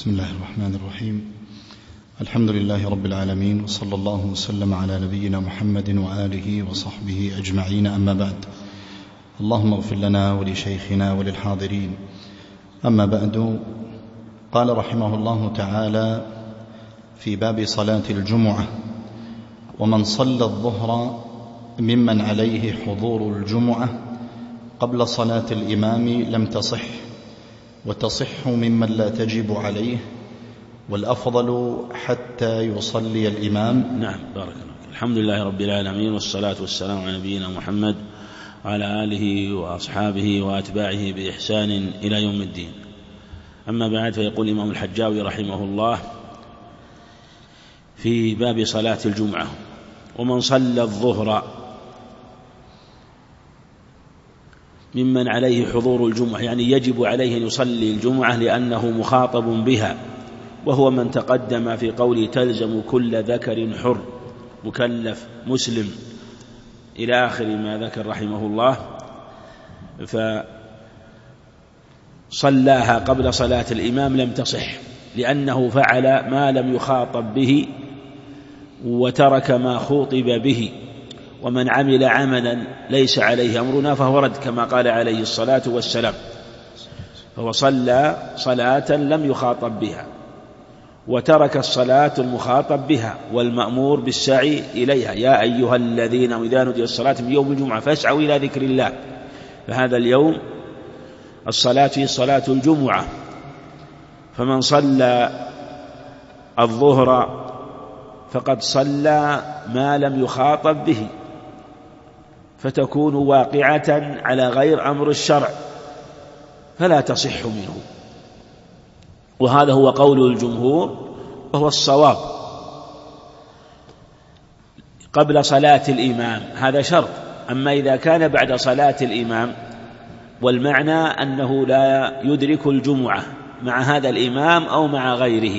بسم الله الرحمن الرحيم. الحمد لله رب العالمين، وصلى الله وسلم على نبينا محمد وآله وصحبه أجمعين، أما بعد. اللهم اغفر لنا ولشيخنا وللحاضرين. أما بعد، قال رحمه الله تعالى في باب صلاة الجمعة: ومن صلى الظهر ممن عليه حضور الجمعة قبل صلاة الإمام لم تصح، وتصح ممن لا تجب عليه، والأفضل حتى يصلي الإمام. نعم، بارك الله. الحمد لله رب العالمين، والصلاة والسلام على نبينا محمد وعلى آله وأصحابه وأتباعه بإحسان إلى يوم الدين. أما بعد، فيقول الإمام الحجاوي رحمه الله في باب صلاة الجمعة: ومن صلى الظهر ممن عليه حضور الجمعة، يعني يجب عليه أن يصلي الجمعة لأنه مخاطب بها، وهو من تقدم في قوله: تلزم كل ذكر حر مكلف مسلم، إلى آخر ما ذكر رحمه الله. فصلاها قبل صلاة الإمام لم تصح، لأنه فعل ما لم يخاطب به وترك ما خوطب به، ومن عمل عملا ليس عليه أمرنا فهو رد، كما قال عليه الصلاة والسلام. فهو صلى صلاة لم يخاطب بها، وترك الصلاة المخاطب بها والمأمور بالسعي إليها: يا أيها الذين إذا نودي الصلاة من يوم الجمعة فاسعوا إلى ذكر الله. فهذا اليوم الصلاة هي صلاة الجمعة. فمن صلى الظهر فقد صلى ما لم يخاطب به، فتكون واقعة على غير أمر الشرع، فلا تصح منه. وهذا هو قول الجمهور وهو الصواب. قبل صلاة الإمام هذا شرط، أما إذا كان بعد صلاة الإمام، والمعنى أنه لا يدرك الجمعة مع هذا الإمام أو مع غيره،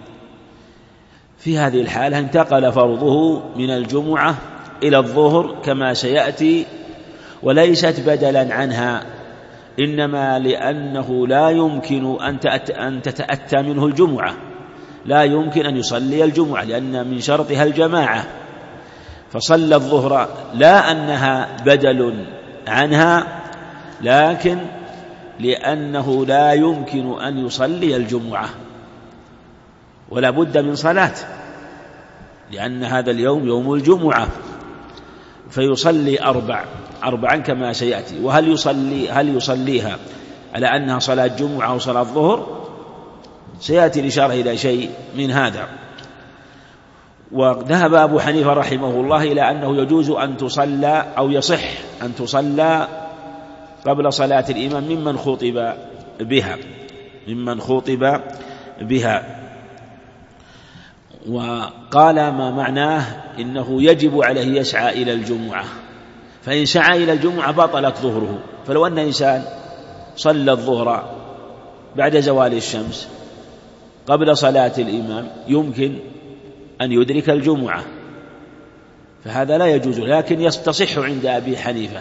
في هذه الحالة انتقل فرضه من الجمعة إلى الظهر كما سيأتي، وليست بدلا عنها، إنما لأنه لا يمكن أن تتأتى منه الجمعة، لا يمكن أن يصلي الجمعة لأن من شرطها الجماعة. فصلى الظهر لا أنها بدل عنها، لكن لأنه لا يمكن أن يصلي الجمعة، ولا بد من صلاة، لأن هذا اليوم يوم الجمعة، فيصلي أربعا كما سيأتي. هل يصليها على أنها صلاة جمعة أو صلاة ظهر؟ سيأتي الإشارة إلى شيء من هذا. وذهب أبو حنيفة رحمه الله إلى أنه يجوز أن تصلى أو يصح أن تصلى قبل صلاة الإمام ممن خوطب بها. وقال ما معناه إنه يجب عليه يسعى إلى الجمعة، فإن سعى إلى الجمعة بطلت ظهره. فلو أن إنسان صلى الظهر بعد زوال الشمس قبل صلاة الإمام يمكن أن يدرك الجمعة، فهذا لا يجوز، لكن تصح عند أبي حنيفة،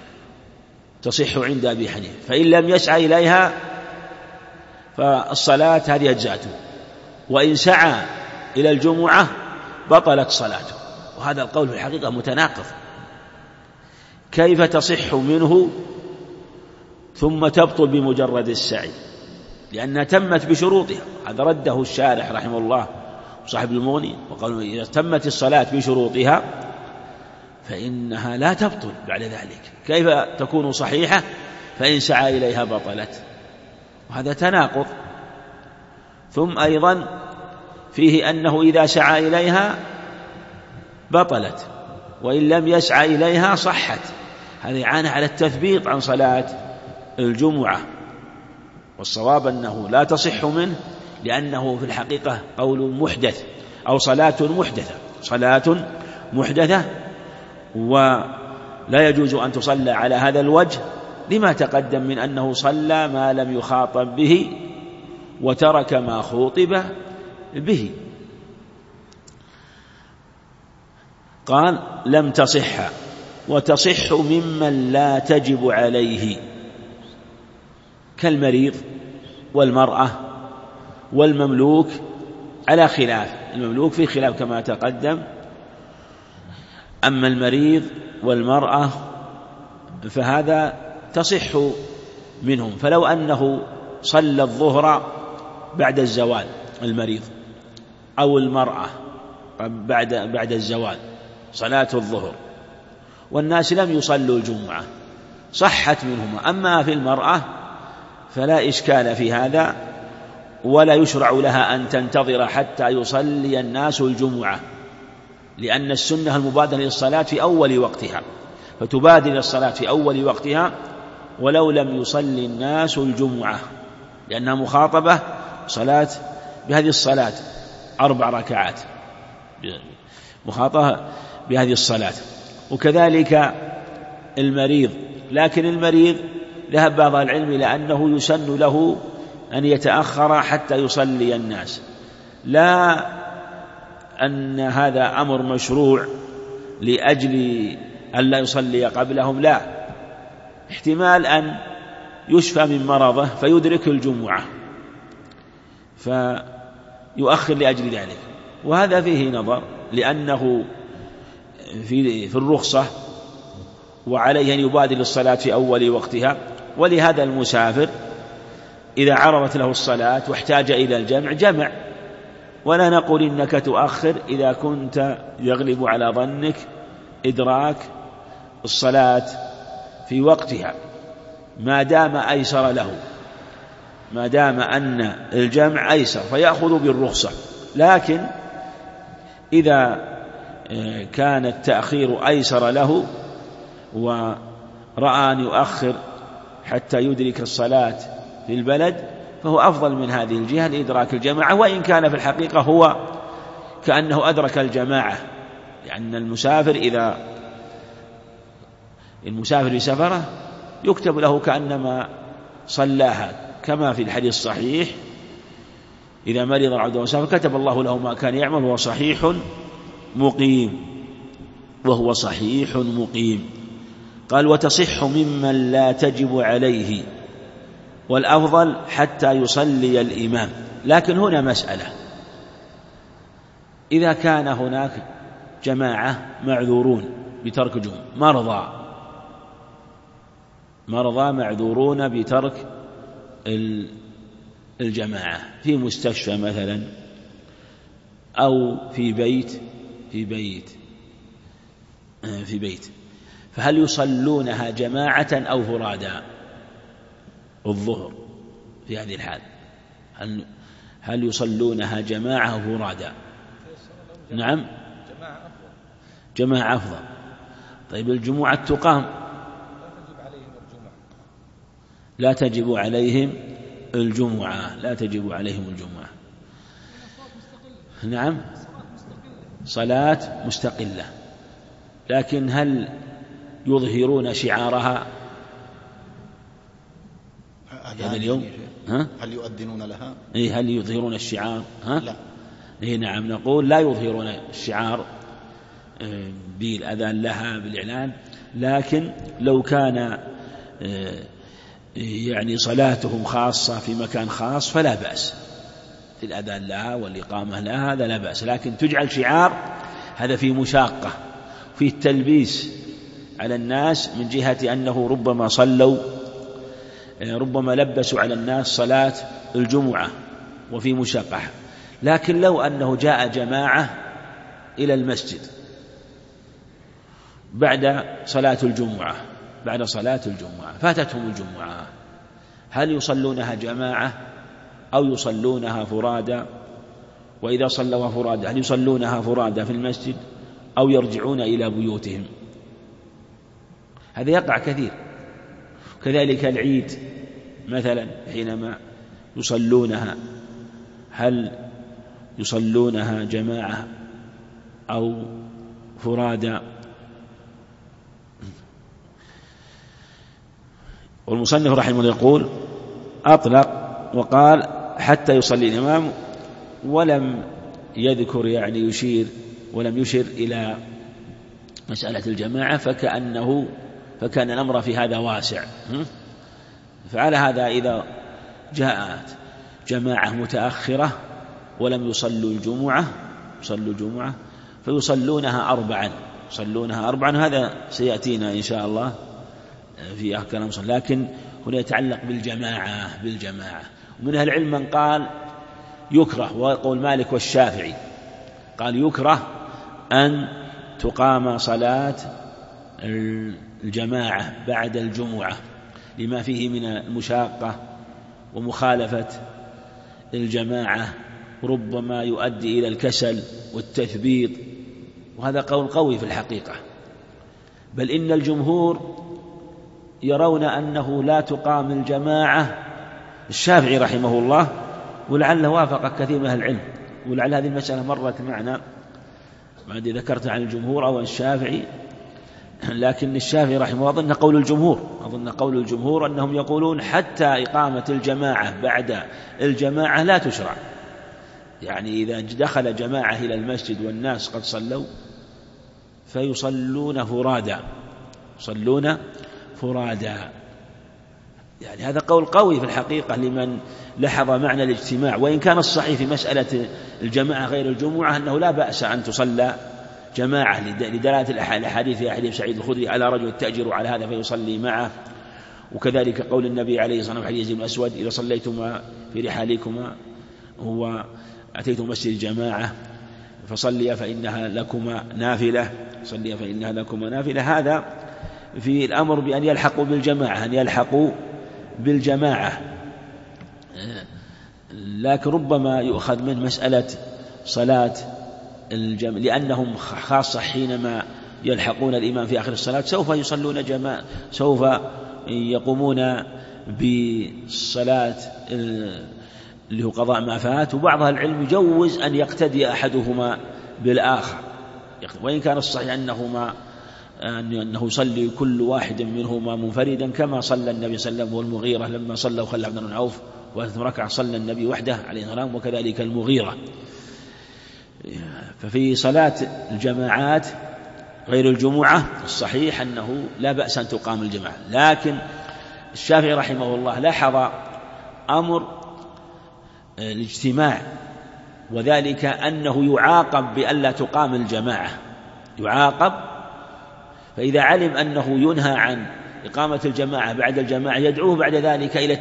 فإن لم يسعى إليها فالصلاة هذه أجزاته، وإن سعى إلى الجمعة بطلت صلاته. وهذا القول في الحقيقة متناقض. كيف تصح منه ثم تبطل بمجرد السعي؟ لأنها تمت بشروطها. هذا رده الشارح رحمه الله وصاحب المغني، وقالوا إذا تمت الصلاة بشروطها فإنها لا تبطل بعد ذلك. كيف تكون صحيحة فإن سعى إليها بطلت؟ وهذا تناقض. ثم أيضا فيه أنه إذا سعى إليها بطلت، وإن لم يسعى إليها صحت. هذا يعانى على التثبيط عن صلاة الجمعة، والصواب أنه لا تصح منه، لأنه في الحقيقة قول محدث أو صلاة محدثة، ولا يجوز أن تصلى على هذا الوجه لما تقدم من أنه صلى ما لم يخاطب به وترك ما خوطب به. قال: لم تصح، وتصح ممن لا تجب عليه، كالمريض والمرأة والمملوك على خلاف، المملوك في خلاف كما تقدم. أما المريض والمرأة فهذا تصح منهم، فلو أنه صلى الظهر بعد الزوال المريض أو المرأة بعد الزوال صلاة الظهر والناس لم يصلوا الجمعة صحت منهما. أما في المرأة فلا إشكال في هذا، ولا يشرع لها أن تنتظر حتى يصلي الناس الجمعة، لأن السنة المبادرة للصلاة في أول وقتها، فتبادر الصلاة في أول وقتها ولو لم يصلي الناس الجمعة، لأنها مخاطبة صلاة بهذه الصلاة 4 ركعات، مخاطبة بهذه الصلاة. وكذلك المريض، لكن المريض ذهب بعض العلم إلى أنه يسن له أن يتأخر حتى يصلي الناس، لا أن هذا أمر مشروع لأجل أن لا يصلي قبلهم، لا، احتمال أن يشفى من مرضه فيدرك الجمعة فيؤخر لأجل ذلك، وهذا فيه نظر، لأنه في الرخصة وعليه أن يبادر الصلاة في أول وقتها. ولهذا المسافر إذا عرضت له الصلاة واحتاج إلى الجمع جمع، ولا نقول إنك تؤخر إذا كنت يغلب على ظنك إدراك الصلاة في وقتها، ما دام أيسر له، ما دام أن الجمع أيسر فيأخذ بالرخصة. لكن إذا كان التأخير أيسر له ورأى أن يؤخر حتى يدرك الصلاة في البلد فهو أفضل من هذه الجهة لإدراك الجماعة، وإن كان في الحقيقة هو كأنه أدرك الجماعة، لأن المسافر إذا المسافر في سفره يكتب له كأنما صلاها، كما في الحديث الصحيح إذا مرض العبد وسافر كتب الله له ما كان يعمل وهو صحيح مقيم، وهو صحيح مقيم. قال وتصح ممن لا تجب عليه، والأفضل حتى يصلي الإمام. لكن هنا مسألة، إذا كان هناك جماعة معذورون بترك الجمعة، مرضى معذورون بترك الجماعة في مستشفى مثلا أو في بيت، فهل يصلونها جماعة أو فرادا الظهر في هذه الحال؟ هل يصلونها جماعة أو فرادا؟ نعم، جماعة أفضل. طيب الجمعة تقام، لا تجب عليهم الجمعة، لا تجب عليهم الجمعة. نعم، صلاة مستقلة، لكن هل يظهرون شعارها هذا اليوم؟ هل يؤذنون لها؟ هل يظهرون الشعار؟ لا. نعم، نقول لا يظهرون الشعار بالأذان لها بالإعلان، لكن لو كان يعني صلاتهم خاصة في مكان خاص فلا بأس، في الأذان لها والإقامة لها هذا لا بأس، لكن تجعل شعار هذا في مشاقة، في التلبيس على الناس من جهة أنه ربما لبسوا على الناس صلاة الجمعة وفي مشاقة. لكن لو أنه جاء جماعة إلى المسجد بعد صلاة الجمعة فاتتهم الجمعة، هل يصلونها جماعة أو يصلونها فرادا؟ وإذا صلوا فرادا هل يصلونها فرادا في المسجد أو يرجعون إلى بيوتهم؟ هذا يقع كثير. كذلك العيد مثلا حينما يصلونها هل يصلونها جماعة أو فرادا؟ والمصنف رحمه الله يقول أطلق وقال حتى يصلي الإمام، ولم يذكر يعني ولم يشر إلى مسألة الجماعة، فكان الأمر في هذا واسع. فعلى هذا إذا جاءت جماعة متأخرة ولم يصلوا الجمعة فيصلونها أربعا، هذا سيأتينا إن شاء الله في كلام صلاة، لكن هنا يتعلق بالجماعة. ومن أهل العلم من قال يكره، وقول مالك والشافعي قال يكره أن تقام صلاة الجماعة بعد الجمعة لما فيه من المشاقة ومخالفة الجماعة، ربما يؤدي إلى الكسل والتثبيط، وهذا قول قوي في الحقيقة. بل إن الجمهور يرون أنه لا تقام الجماعة. الشافعي رحمه الله ولعله وافق كثير من أهل العلم، ولعل هذه المسألة مرت معنا بعد ذكرت عن الجمهور أو الشافعي، لكن الشافعي رحمه الله أظن قول الجمهور أنهم يقولون حتى إقامة الجماعة بعد الجماعة لا تشرع، يعني إذا دخل جماعة إلى المسجد والناس قد صلوا فيصلون فرادا، يعني هذا قول قوي في الحقيقة لمن لحظ معنى الاجتماع. وإن كان الصحيح في مسألة الجماعة غير الجمعة أنه لا بأس أن تصلى جماعة لدلالة الأحاديث في حديث سعيد الخدري على رجل تأجر على هذا فيصلي معه، وكذلك قول النبي عليه الصلاة والسلام في حديث ابن أسود إذا صليتما في رحالكما هو أتيتم مسجد الجماعة فصلي فإنها لكما نافلة، هذا في الأمر بأن يلحقوا بالجماعة، لكن ربما يؤخذ من مسألة صلاة الجماعة لأنهم خاصة حينما يلحقون الإمام في آخر الصلاة سوف يصلون جماعة، سوف يقومون بالصلاة اللي هو قضاء ما فات. وبعض العلم يجوز أن يقتدي أحدهما بالآخر، وإن كان الصحيح أنه يصلي كل واحد منهما منفردا كما صلى النبي صلى الله عليه وسلم والمغيرة لما صلى وخلى عبد بن عوف وثلاث ركع صلى النبي وحده عليه السلام، وكذلك المغيرة. ففي صلاة الجماعات غير الجمعة الصحيح أنه لا بأس أن تقام الجماعة، لكن الشافعي رحمه الله لاحظ أمر الاجتماع، وذلك أنه يعاقب بألا تقام الجماعة، فإذا علم أنه ينهى عن إقامة الجماعة بعد الجماعة يدعوه بعد ذلك إلى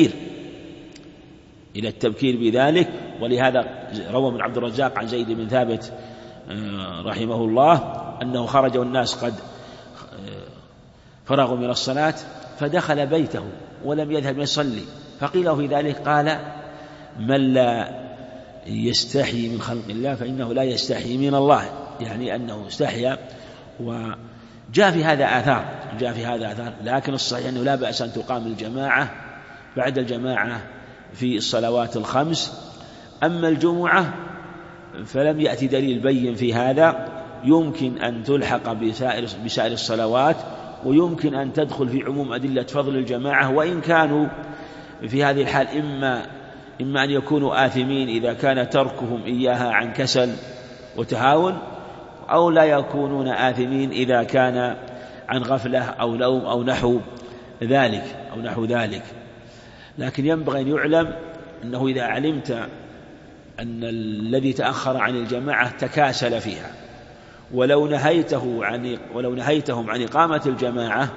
التبكير بذلك. ولهذا روى من عبد الرزاق عن زيد بن ثابت رحمه الله أنه خرج والناس قد فرغوا من الصلاة فدخل بيته ولم يذهب يصلي، فقيل له في ذلك قال من لا يستحي من خلق الله فإنه لا يستحي من الله، يعني أنه استحيا. وجاء في هذا آثار، لكن الصحيح أنه لا بأس أن تقام الجماعة بعد الجماعة في الصلوات الخمس. أما الجمعة فلم يأتي دليل بين في هذا، يمكن أن تلحق بسائر الصلوات، ويمكن أن تدخل في عموم أدلة فضل الجماعة، وإن كانوا في هذه الحال إما أن يكونوا آثمين إذا كان تركهم إياها عن كسل وتهاون، أو لا يكونون آثمين إذا كان عن غفلة أو لوم أو نحو ذلك. لكن ينبغي أن يعلم أنه إذا علمت أن الذي تأخر عن الجماعة تكاسل فيها، ولو نهيتهم عن إقامة الجماعة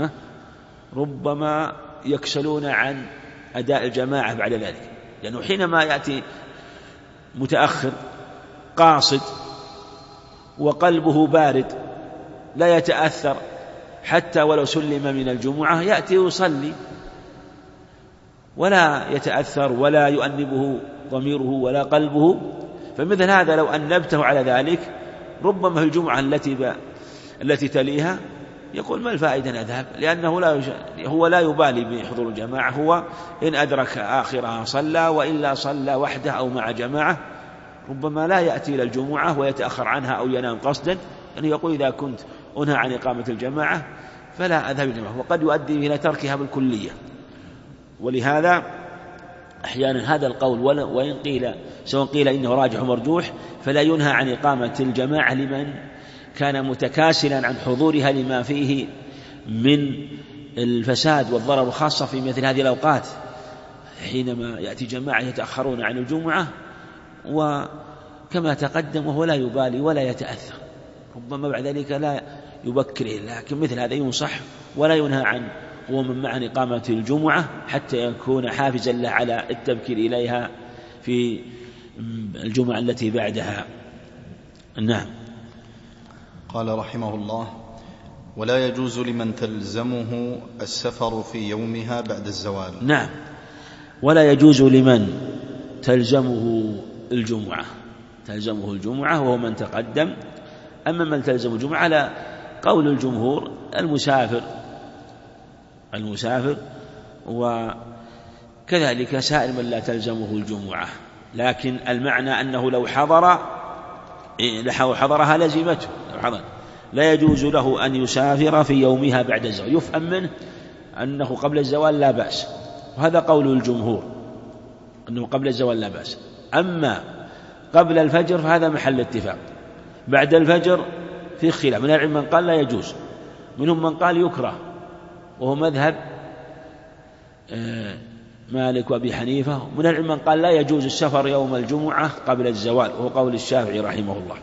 ربما يكسلون عن أداء الجماعة بعد ذلك، لأنه حينما يأتي متأخر قاصد وقلبه بارد لا يتأثر حتى ولو سلم من الجمعة، يأتي ويصلي ولا يتأثر ولا يؤنبه ضميره ولا قلبه. فمثل هذا لو أنبته على ذلك ربما في الجمعة التي تليها يقول ما الفائدة نذهب، لأنه هو لا يبالي بحضور الجماعة، هو إن أدرك آخرها صلى، وإلا صلى وحده أو مع جماعة، ربما لا يأتي إلى الجمعة ويتأخر عنها أو ينام قصدا، يعني يقول إذا كنت أنهى عن إقامة الجماعة فلا أذهب الجماعة، وقد يؤدي إلى تركها بالكلية. ولهذا أحيانا هذا القول وإن قيل سواء قيل إنه راجح مرجوح فلا ينهى عن إقامة الجماعة لمن كان متكاسلا عن حضورها لما فيه من الفساد والضرر، خاصة في مثل هذه الأوقات حينما يأتي جماعة يتأخرون عن الجمعة وكما تقدم وهو لا يبالي ولا يتأثر، ربما بعد ذلك لا يبكر، لكن مثل هذا ينصح ولا ينهى عنه، هو من معنى إقامة الجمعة حتى يكون حافزا له على التبكير إليها في الجمعة التي بعدها. نعم. قال رحمه الله: ولا يجوز لمن تلزمه السفر في يومها بعد الزوال. نعم، ولا يجوز لمن تلزمه الجمعة وهو من تقدم. أما من تلزم الجمعة على قول الجمهور المسافر وكذلك سائر من لا تلزمه الجمعة، لكن المعنى أنه لو حضرها لزمته، لا يجوز له أن يسافر في يومها بعد الزوال. يفهم منه أنه قبل الزوال لا بأس، وهذا قول الجمهور أنه قبل الزوال لا بأس. أما قبل الفجر فهذا محل اتفاق، بعد الفجر في خلاف، من العلم من قال لا يجوز، منهم من قال يكره، وهو مذهب مالك وأبي حنيفة، ومن العلم من قال لا يجوز السفر يوم الجمعة قبل الزوال، وهو قول الشافعي رحمه الله.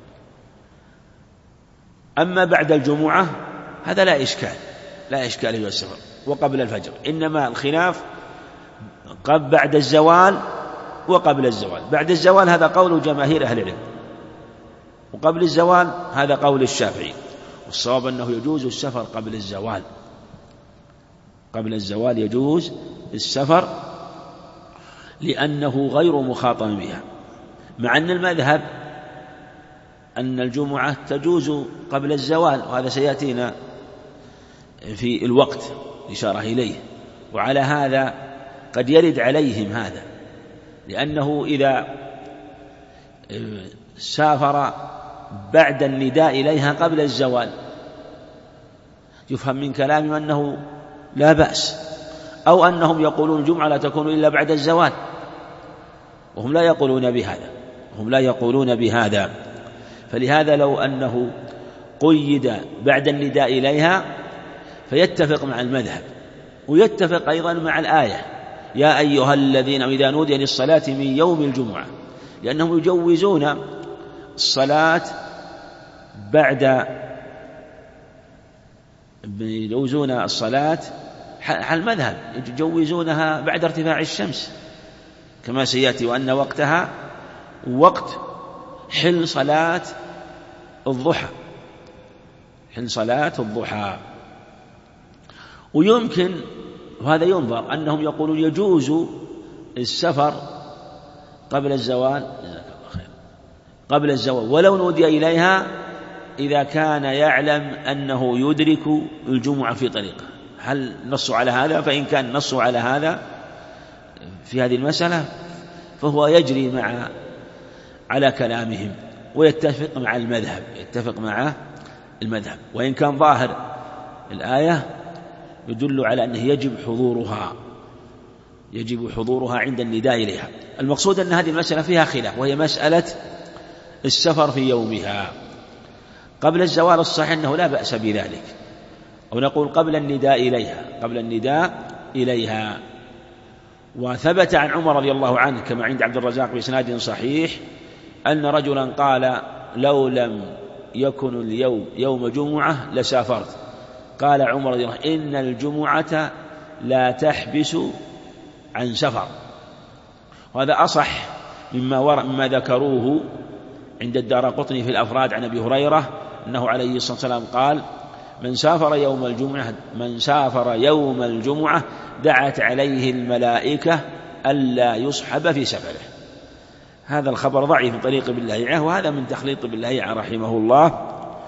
أما بعد الجمعة هذا لا إشكال في السفر، وقبل الفجر، إنما الخلاف بعد الزوال وقبل الزوال. بعد الزوال هذا قول جماهير أهل العلم، وقبل الزوال هذا قول الشافعي، والصواب أنه يجوز السفر قبل الزوال. قبل الزوال يجوز السفر لأنه غير مخاطب بها، مع أن المذهب أن الجمعة تجوز قبل الزوال، وهذا سيأتينا في الوقت إشارة إليه. وعلى هذا قد يرد عليهم هذا، لأنه إذا سافر بعد النداء إليها قبل الزوال يفهم من كلامهم أنه لا بأس، أو أنهم يقولون الجمعة لا تكون إلا بعد الزوال، وهم لا يقولون بهذا. فلهذا لو أنه قيد بعد النداء إليها فيتفق مع المذهب، ويتفق أيضا مع الآية يا أيها الذين إذا نودي للصلاة من يوم الجمعة، لأنهم يجوزون الصلاة على المذهب، يجوزونها بعد ارتفاع الشمس كما سيأتي، وأن وقتها وقت حل صلاة الضحى. ويمكن، وهذا ينظر، أنهم يقولون يجوز السفر قبل الزوال ولو نودي إليها إذا كان يعلم أنه يدرك الجمعة في طريقه. هل نص على هذا؟ فإن كان نص على هذا في هذه المسألة فهو يجري على كلامهم ويتفق مع المذهب، وإن كان ظاهر الآية يدل على أنه يجب حضورها عند النداء إليها. المقصود أن هذه المسألة فيها خلاف، وهي مسألة السفر في يومها قبل الزوال. الصحيح أنه لا بأس بذلك، أو نقول قبل النداء إليها. وثبت عن عمر رضي الله عنه كما عند عبد الرزاق بإسناد صحيح أن رجلا قال لو لم يكن اليوم يوم جمعة لسافرت. قال عمر رضي الله عنه إن الجمعة لا تحبس عن سفر. وهذا أصح مما ذكروه عند الدارقطني في الأفراد عن أبي هريرة أنه عليه الصلاة والسلام قال من سافر يوم الجمعة دعت عليه الملائكة ألا يصحب في سفره. هذا الخبر ضعيف من طريق ابن لهيعة، وهذا من تخليط ابن لهيعة رحمه الله.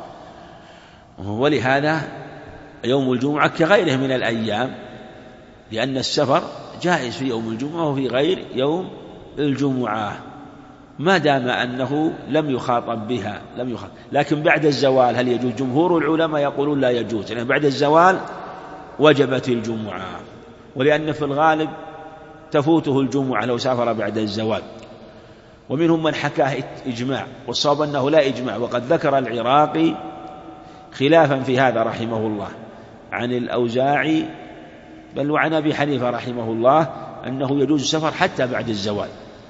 ولهذا يوم الجمعة كغيره من الأيام، لأن السفر جائز في يوم الجمعة وفي غير يوم الجمعة ما دام أنه لم يخاطب بها. لكن بعد الزوال هل يجوز؟ جمهور العلماء يقولون لا يجوز، لأن بعد الزوال وجبت الجمعة، ولأن في الغالب تفوته الجمعة لو سافر بعد الزوال. ومنهم من حكاه إجماع، والصواب أنه لا إجماع، وقد ذكر العراقي خلافا في هذا رحمه الله عن الأوزاعي بل وعن أبي حنيفة رحمه الله أنه يجوز السفر حتى بعد الزوال.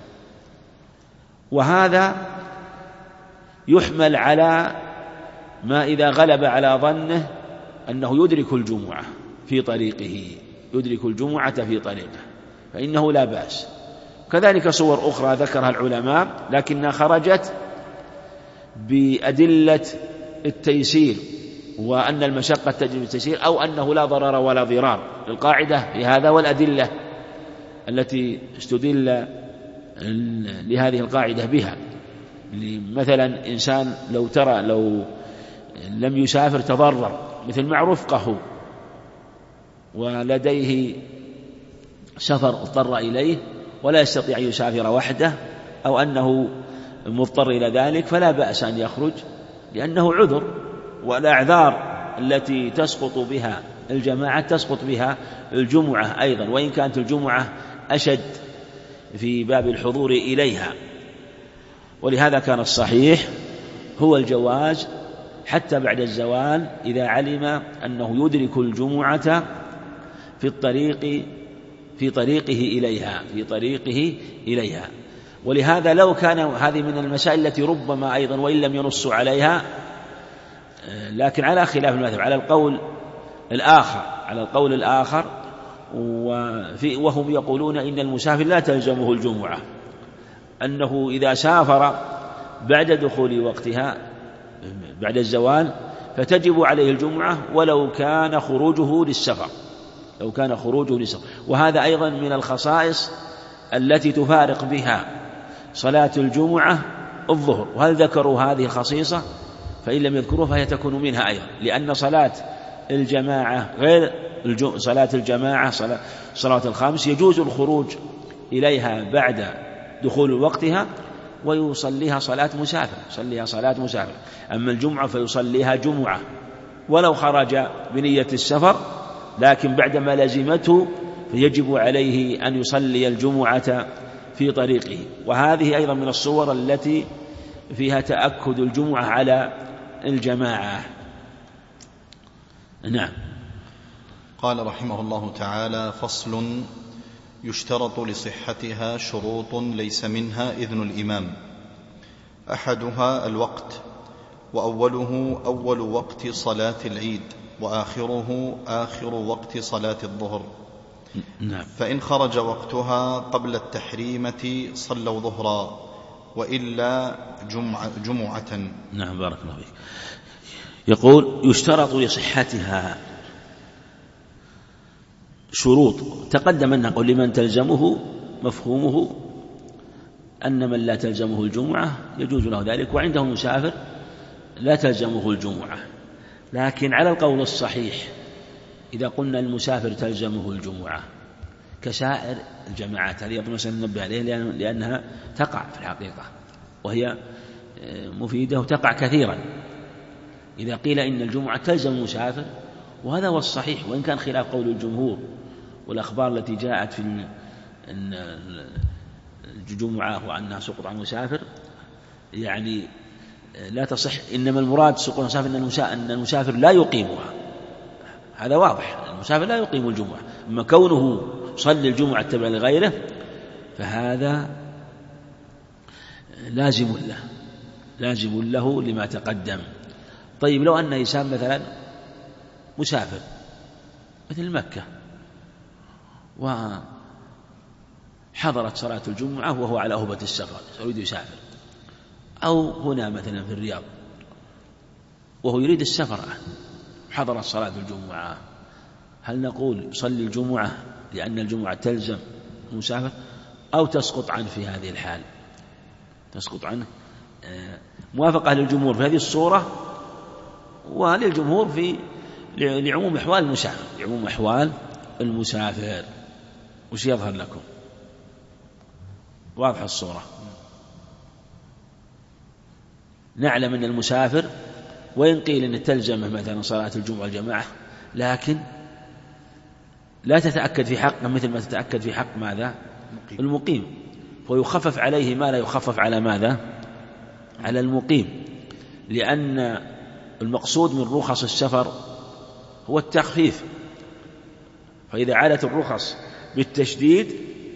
وهذا يحمل على ما إذا غلب على ظنه أنه يدرك الجمعة في طريقه، يدرك الجمعة في طريقه، فإنه لا بأس. كذلك صور أخرى ذكرها العلماء لكنها خرجت بأدلة التيسير، وأن المشقة تجلب التيسير، أو أنه لا ضرر ولا ضرار. القاعدة في هذا والأدلة التي استدل لهذه القاعدة بها، مثلا إنسان لو لم يسافر تضرر، مثل مع رفقه ولديه سفر اضطر إليه ولا يستطيع أن يسافر وحده، أو أنه مضطر إلى ذلك، فلا بأس أن يخرج لأنه عذر. والأعذار التي تسقط بها الجماعة تسقط بها الجمعة أيضا، وإن كانت الجمعة أشد في باب الحضور إليها. ولهذا كان الصحيح هو الجواز حتى بعد الزوال إذا علم أنه يدرك الجمعة في طريقه إليها. ولهذا لو كان هذه من المسائل التي ربما أيضا وإن لم ينصوا عليها، لكن على خلاف المذهب على القول الآخر وهم يقولون إن المسافر لا تلزمه الجمعة، أنه إذا سافر بعد دخول وقتها بعد الزوال فتجب عليه الجمعة ولو كان خروجه للسفر. وهذا أيضا من الخصائص التي تفارق بها صلاة الجمعة الظهر. وهل ذكروا هذه الخصيصة؟ فإن لم يذكروها فهي تكون منها أيضا، لأن صلاة الجماعة غير صلاة الجماعة صلاة الخامس يجوز الخروج إليها بعد دخول وقتها ويصليها صلاة مسافر. أما الجمعة فيصليها جمعة ولو خرج بنية السفر، لكن بعدما لزمته فيجب عليه أن يصلي الجمعة في طريقه. وهذه أيضا من الصور التي فيها تأكد الجمعة على الجماعة. نعم. قال رحمه الله تعالى: فصل: يشترط لصحتها شروط ليس منها إذن الإمام. أحدها الوقت، وأوله أول وقت صلاة العيد، وآخره آخر وقت صلاة الظهر. نعم. فإن خرج وقتها قبل التحريمة صلوا ظهرا، وإلا جمعة. نعم، بارك الله فيك. يقول: يشترط لصحتها شروط. تقدم أن نقول لمن تلزمه مفهومه أن من لا تلزمه الجمعة يجوز له ذلك، وعنده مسافر لا تلزمه الجمعة. لكن على القول الصحيح إذا قلنا المسافر تلزمه الجمعة كسائر الجماعات، هذه يطلب ننبه عليها لأنها تقع في الحقيقة وهي مفيدة وتقع كثيرا. إذا قيل إن الجمعة تلزم المسافر، وهذا هو الصحيح وإن كان خلاف قول الجمهور، والأخبار التي جاءت في الجمعة وأنها سقط عن المسافر يعني لا تصح. إنما المراد سقوط المسافر أن المسافر لا يقيمها، هذا واضح، المسافر لا يقيم الجمعة. أما كونه صلي الجمعة تبع لغيره فهذا لازم له لما تقدم. طيب لو أن إنسان مثلا مسافر مثل مكة وحضرت صلاة الجمعة وهو على أهبة السفر يريد يسافر، أو هنا مثلا في الرياض وهو يريد السفر حضرت صلاة الجمعة، هل نقول صلي الجمعة لأن الجمعة تلزم المسافر، أو تسقط عنه في هذه الحال؟ تسقط عنه موافقة للجمهور في هذه الصورة، وللجمهور في لعموم أحوال المسافر. وش يظهر لكم؟ واضح الصورة. نعلم أن المسافر وإن قيل أن تلزمه مثلا صلاة الجمعة والجماعة، لكن لا تتأكد في حقه مثل ما تتأكد في حق ماذا؟ المقيم. ويخفف عليه ما لا يخفف على ماذا؟ على المقيم، لأن المقصود من رخص السفر هو التخفيف، فإذا عادت الرخص بالتشديد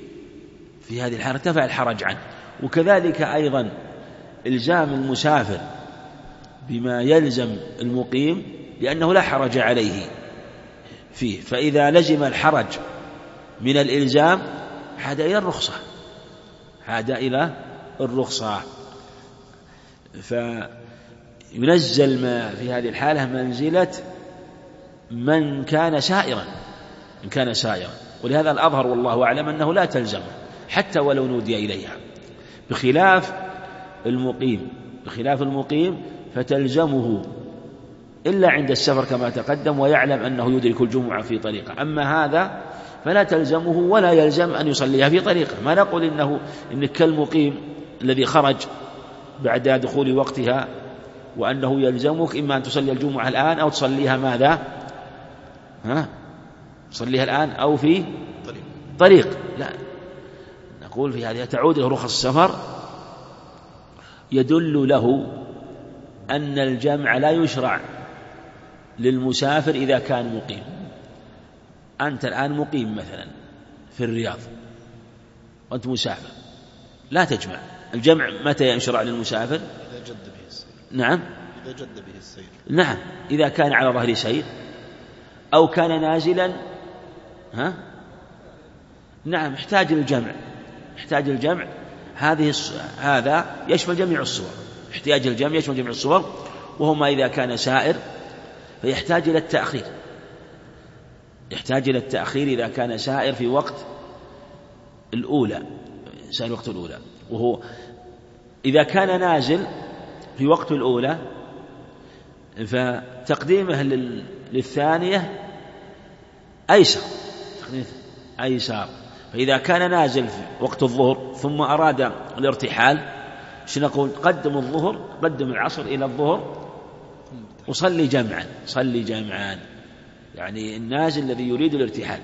في هذه الحالة ارتفع الحرج عنه. وكذلك أيضا إلزام المسافر بما يلزم المقيم لأنه لا حرج عليه فيه، فإذا لزم الحرج من الإلزام عاد إلى الرخصة، عاد إلى الرخصة. فينزل ما في هذه الحالة منزلة من كان سائرا، إن كان سائرا. ولهذا الأظهر والله أعلم أنه لا تلزمه حتى ولو نودي إليها، بخلاف المقيم فتلزمه إلا عند السفر كما تقدم ويعلم أنه يدرك الجمعة في طريقة. أما هذا فلا تلزمه ولا يلزم أن يصليها في طريقة. ما نقول إنك كالمقيم الذي خرج بعد دخول وقتها وأنه يلزمك إما أن تصلي الجمعة الآن أو تصليها ماذا؟ تصليها الآن أو في طريق. لا، نقول في هذه تعود له رخص السفر يدل له أن الجمع لا يشرع للمسافر إذا كان مقيم. أنت الآن مقيم مثلا في الرياض وأنت مسافر، لا تجمع. الجمع متى يشرع للمسافر؟ إذا جد به السير. نعم، إذا جد به السير. نعم، إذا كان على ظهر سير أو كان نازلا نعم احتاج الجمع. هذا يشمل جميع الصور. احتياج الجمع يشمل جميع الصور، وهما إذا كان سائر فيحتاج إلى التأخير إذا كان سائر في وقت الأولى، وهو إذا كان نازل في وقت الأولى فتقديمه للثانية أيسر. فإذا كان نازل في وقت الظهر ثم أراد الارتحال نقول؟ قدم العصر إلى الظهر وصلي جمعا، يعني النازل الذي يريد الارتحال.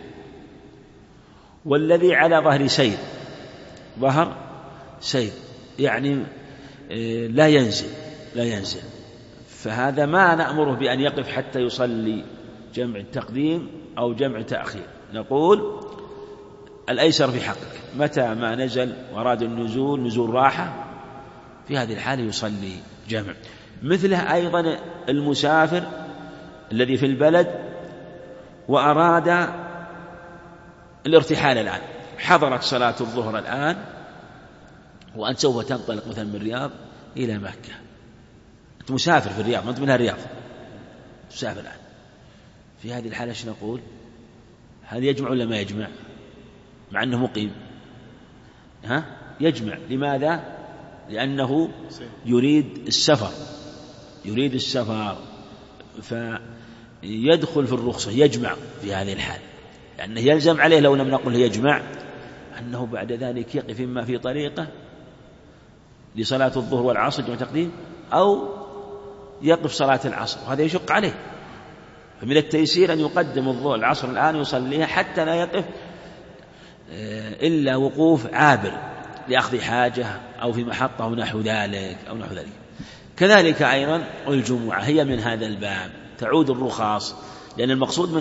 والذي على ظهر سير يعني لا ينزل، فهذا ما نأمره بأن يقف حتى يصلي جمع التقديم أو جمع تأخير. نقول الأيسر في حقك، متى ما نزل وأراد النزول نزول راحة في هذه الحالة يصلي جمع. مثله أيضا المسافر الذي في البلد وأراد الارتحال الآن، حضرت صلاة الظهر الآن وأنت سوف تنطلق مثلا من الرياض إلى مكة. أنت مسافر في الرياض، أنت منها الرياض، تسافر الآن. في هذه الحالة نقول؟ هذا يجمع ولا ما يجمع؟ مع أنه مقيم يجمع. لماذا؟ لأنه يريد السفر فيدخل في الرخصة، يجمع في هذه الحال، لأنه يلزم عليه لو لم نقل يجمع أنه بعد ذلك يقف إما في طريقة لصلاة الظهر والعصر جمع تقديم أو يقف صلاة العصر، وهذا يشق عليه. فمن التيسير أن يقدم الظهر العصر الآن يصليها حتى لا يقف إلا وقوف عابر لأخذ حاجة أو في محطة أو نحو ذلك. كذلك أيضا الجمعة هي من هذا الباب، تعود الرخص، لأن المقصود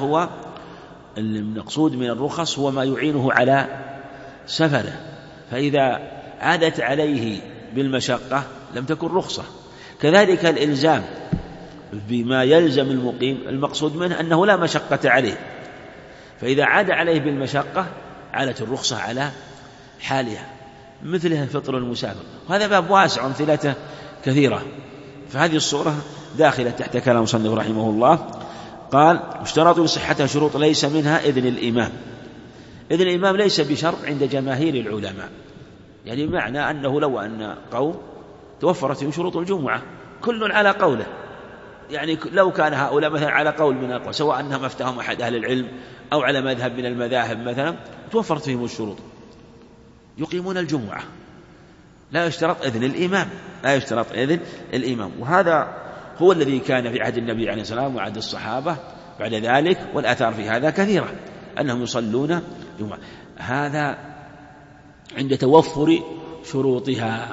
من الرخص هو ما يعينه على سفره، فإذا عادت عليه بالمشقة لم تكن رخصة. كذلك الإلزام بما يلزم المقيم المقصود منه أنه لا مشقة عليه، فإذا عاد عليه بالمشقة عادت الرخصة على حالها. مثله فطر المسافر، وهذا باب واسع أمثلته كثيرة. فهذه الصورة داخلة تحت كلام المصنف رحمه الله. قال: اشترط لصحتها شروط ليس منها إذن الإمام. إذن الإمام ليس بشرط عند جماهير العلماء، يعني معنى أنه لو أن قوم توفرت فيهم شروط الجمعة كل على قوله، يعني لو كان هؤلاء مثلا على قول من الأقوال سواء أنهم أفتهم أحد أهل العلم أو على مذهب من المذاهب مثلا توفرت فيهم الشروط يقيمون الجمعة، لا يشترط إذن الإمام. وهذا هو الذي كان في عهد النبي عليه الصلاة والسلام وعهد الصحابة بعد ذلك، والآثار في هذا كثيرة أنهم يصلون جمعة. هذا عند توفر شروطها.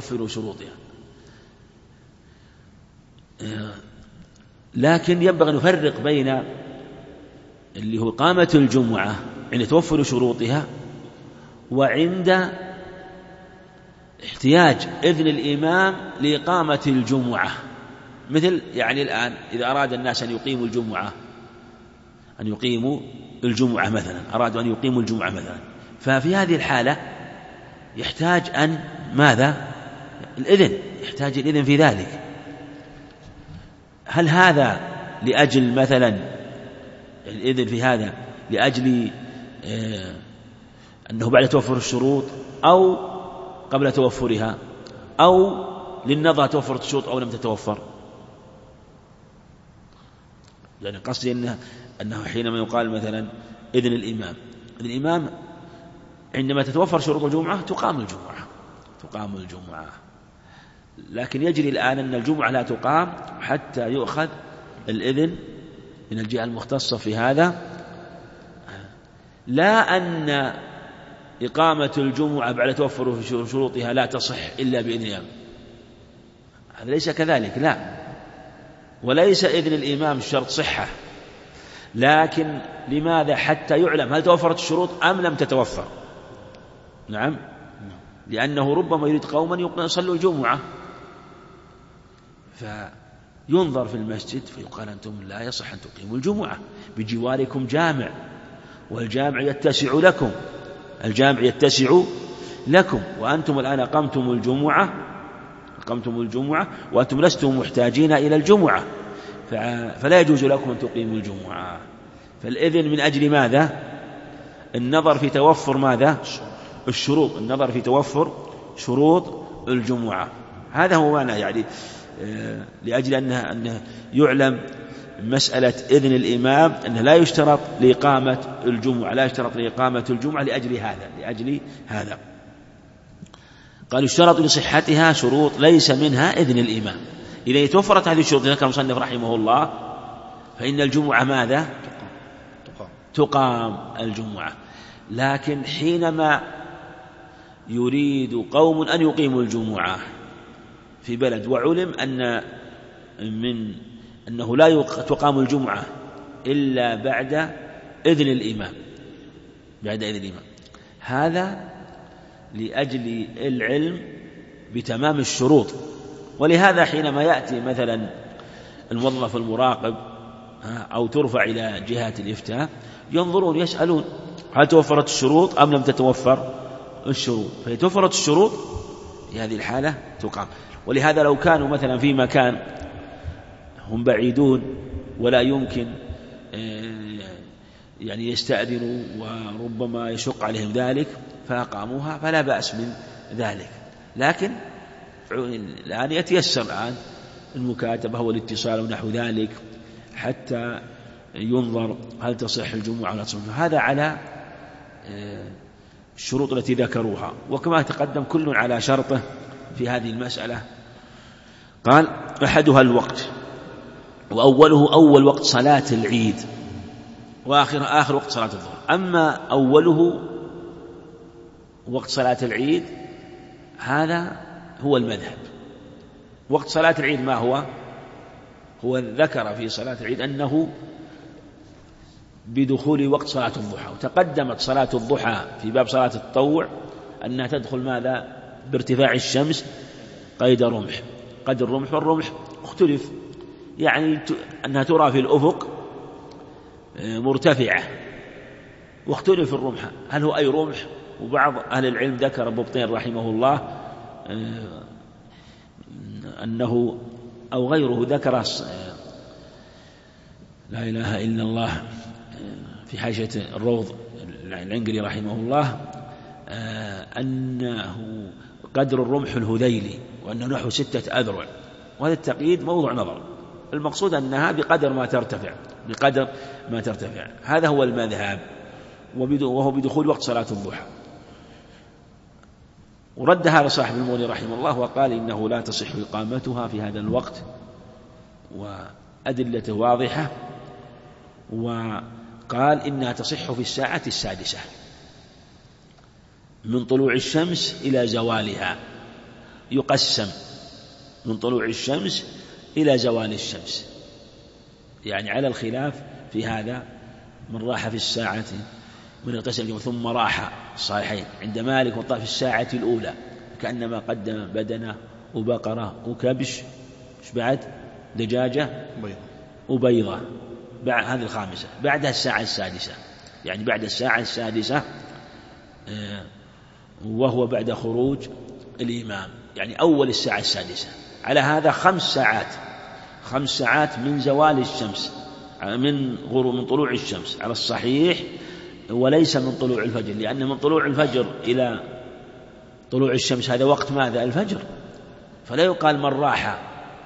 لكن ينبغي أن نفرق بين اللي هو قامة الجمعة عند توفر شروطها وعند احتياج إذن الإمام لإقامة الجمعة، مثل يعني الآن إذا أراد الناس أن يقيموا الجمعة مثلا، أرادوا أن يقيموا الجمعة مثلا، ففي هذه الحالة يحتاج أن ماذا؟ الإذن، يحتاج الإذن في ذلك. هل هذا لأجل مثلا الإذن في هذا لأجل أنه بعد توفر الشروط أو قبل توفرها، أو للنظر توفرت الشروط أو لم تتوفر؟ يعني قصدي أنه حينما يقال مثلا إذن الإمام عندما تتوفر شروط الجمعة تقام الجمعة، لكن يجري الآن أن الجمعة لا تقام حتى يؤخذ الإذن من الجهة المختصة في هذا، لا أن إقامة الجمعة بعد توفر شروطها لا تصح إلا بإذن الإمام، هذا ليس كذلك، لا، وليس إذن الإمام شرط صحة، لكن لماذا؟ حتى يعلم هل توفرت الشروط أم لم تتوفر. نعم، لأنه ربما يريد قوما يصلوا الجمعة فينظر في المسجد فيقال أنتم لا يصح أن تقيموا الجمعة، بجواركم جامع، والجامع يتسع لكم، وأنتم الآن أقمتم الجمعة وأنتم لستم محتاجين إلى الجمعة، فلا يجوز لكم أن تقيموا الجمعة. فالإذن من أجل ماذا؟ النظر في توفر ماذا؟ الشروط، النظر في توفر شروط الجمعة، هذا هو معنى، يعني لأجل أنه يعلم مسألة إذن الإمام أنه لا يشترط لإقامة الجمعة، لأجل هذا قال يشترط لصحتها شروط ليس منها إذن الإمام. إذا توفرت هذه الشروط ذكر المصنف رحمه الله فإن الجمعة ماذا؟ تقام الجمعة. لكن حينما يريد قوم أن يقيموا الجمعة في بلد وعلم أنه لا تقام الجمعة إلا بعد إذن الإمام، هذا لأجل العلم بتمام الشروط. ولهذا حينما يأتي مثلا الموظف المراقب أو ترفع إلى جهات الإفتاء ينظرون يسألون هل توفرت الشروط أم لم تتوفر الشروط، فيتوفرت الشروط في هذه الحالة تقام. ولهذا لو كانوا مثلا في مكان هم بعيدون ولا يمكن يعني يستأذنوا وربما يشق عليهم ذلك فأقاموها فلا بأس من ذلك. لكن الآن يتيسر الآن المكاتبة والاتصال ونحو ذلك حتى ينظر هل تصح الجمعة ولا تصح. هذا على الشروط التي ذكروها، وكما تقدم كل على شرطه في هذه المسألة. قال أحدها الوقت، وأوله أول وقت صلاة العيد، آخر وقت صلاة الظهر. أما أوله وقت صلاة العيد هذا هو المذهب. وقت صلاة العيد ما هو ذكر في صلاة العيد أنه بدخول وقت صلاة الضحى، وتقدمت صلاة الضحى في باب صلاة التطوع أنها تدخل ماذا؟ بارتفاع الشمس قيد رمح، قد الرمح والرمح اختلف، يعني أنها ترى في الأفق مرتفعة، واختلف الرمح هل هو أي رمح. وبعض أهل العلم ذكر ببطين رحمه الله أنه أو غيره ذكر لا إله إلا الله في حاشية الروض العنقري رحمه الله أنه قدر الرمح الهذيلي وأنه نحو 6 أذرع، وهذا التقييد موضوع نظر. المقصود أنها بقدر ما ترتفع، هذا هو المذهب، وهو بدخول وقت صلاة الضحى. ورد هذا صاحب المغني رحمه الله وقال إنه لا تصح إقامتها في هذا الوقت، وأدلته واضحة. وقال إنها تصح في الساعة 6 من طلوع الشمس إلى زوالها، يقسم من طلوع الشمس إلى زوال الشمس، يعني على الخلاف في هذا، من راح في الساعة من اغتسل ثم راح الصحيحين عند مالك وطاف الساعة الأولى كأنما قدم بدنه وبقرة وكبش بعد دجاجة وبيضة بعد هذه الخامسة، بعدها الساعة السادسة، يعني بعد الساعة السادسة وهو بعد خروج الإمام، يعني أول الساعة السادسة. على هذا 5 ساعات من زوال الشمس، من طلوع الشمس على الصحيح، وليس من طلوع الفجر، لأن من طلوع الفجر إلى طلوع الشمس هذا وقت ماذا؟ الفجر، فلا يقال من راح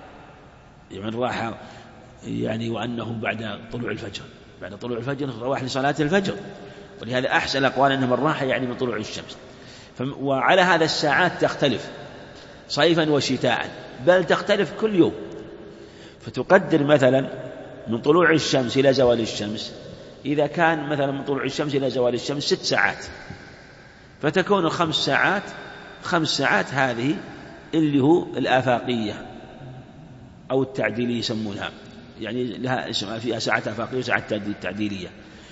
يعني وأنه بعد طلوع الفجر، بعد طلوع الفجر رواح لصلاة الفجر، ولهذا أحسن الأقوال أنه من راح يعني من طلوع الشمس. وعلى هذا الساعات تختلف صيفا وشتاء، بل تختلف كل يوم، فتقدر مثلا من طلوع الشمس إلى زوال الشمس، إذا كان مثلا من طلوع الشمس إلى زوال الشمس 6 ساعات، فتكون 5 ساعات هذه اللي هو الآفاقية أو التعديلية يسمونها، يعني لها اسم، فيها ساعات آفاقية وساعات تعديلية.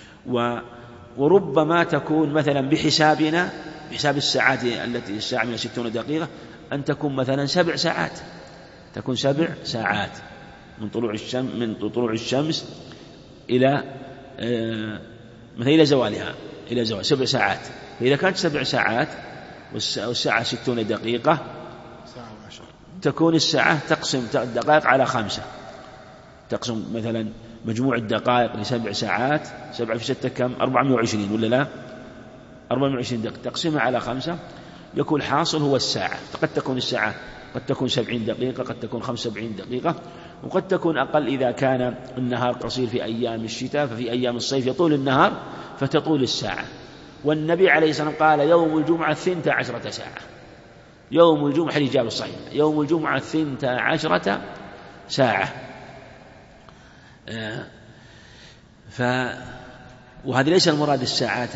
وربما تكون مثلا بحساب الساعات التي الساعة من 60 دقيقة أن تكون مثلا 7 ساعات، تكون 7 ساعات من طلوع الشمس إلى مثلا إلى زوالها، إلى زوال 7 ساعات. فإذا كانت 7 ساعات والساعة 60 دقيقة تكون الساعة تقسم الدقائق على 5، تقسم مثلا مجموع الدقائق ل7 ساعات، 7 في 6 كم؟ 420 ولا لا؟ 420 دقيقة تقسمها على 5، يكون الحاصل هو الساعة. قد تكون الساعة قد تكون 70 دقيقة، قد تكون 75 دقيقة، وقد تكون أقل إذا كان النهار قصير في أيام الشتاء، ففي أيام الصيف يطول النهار فتطول الساعة. والنبي عليه الصلاة والسلام قال يوم الجمعة 12 ساعة، يوم الجمعة حديث جابر الصحيح، يوم الجمعة 12 ساعة. وهذا ليس المراد الساعات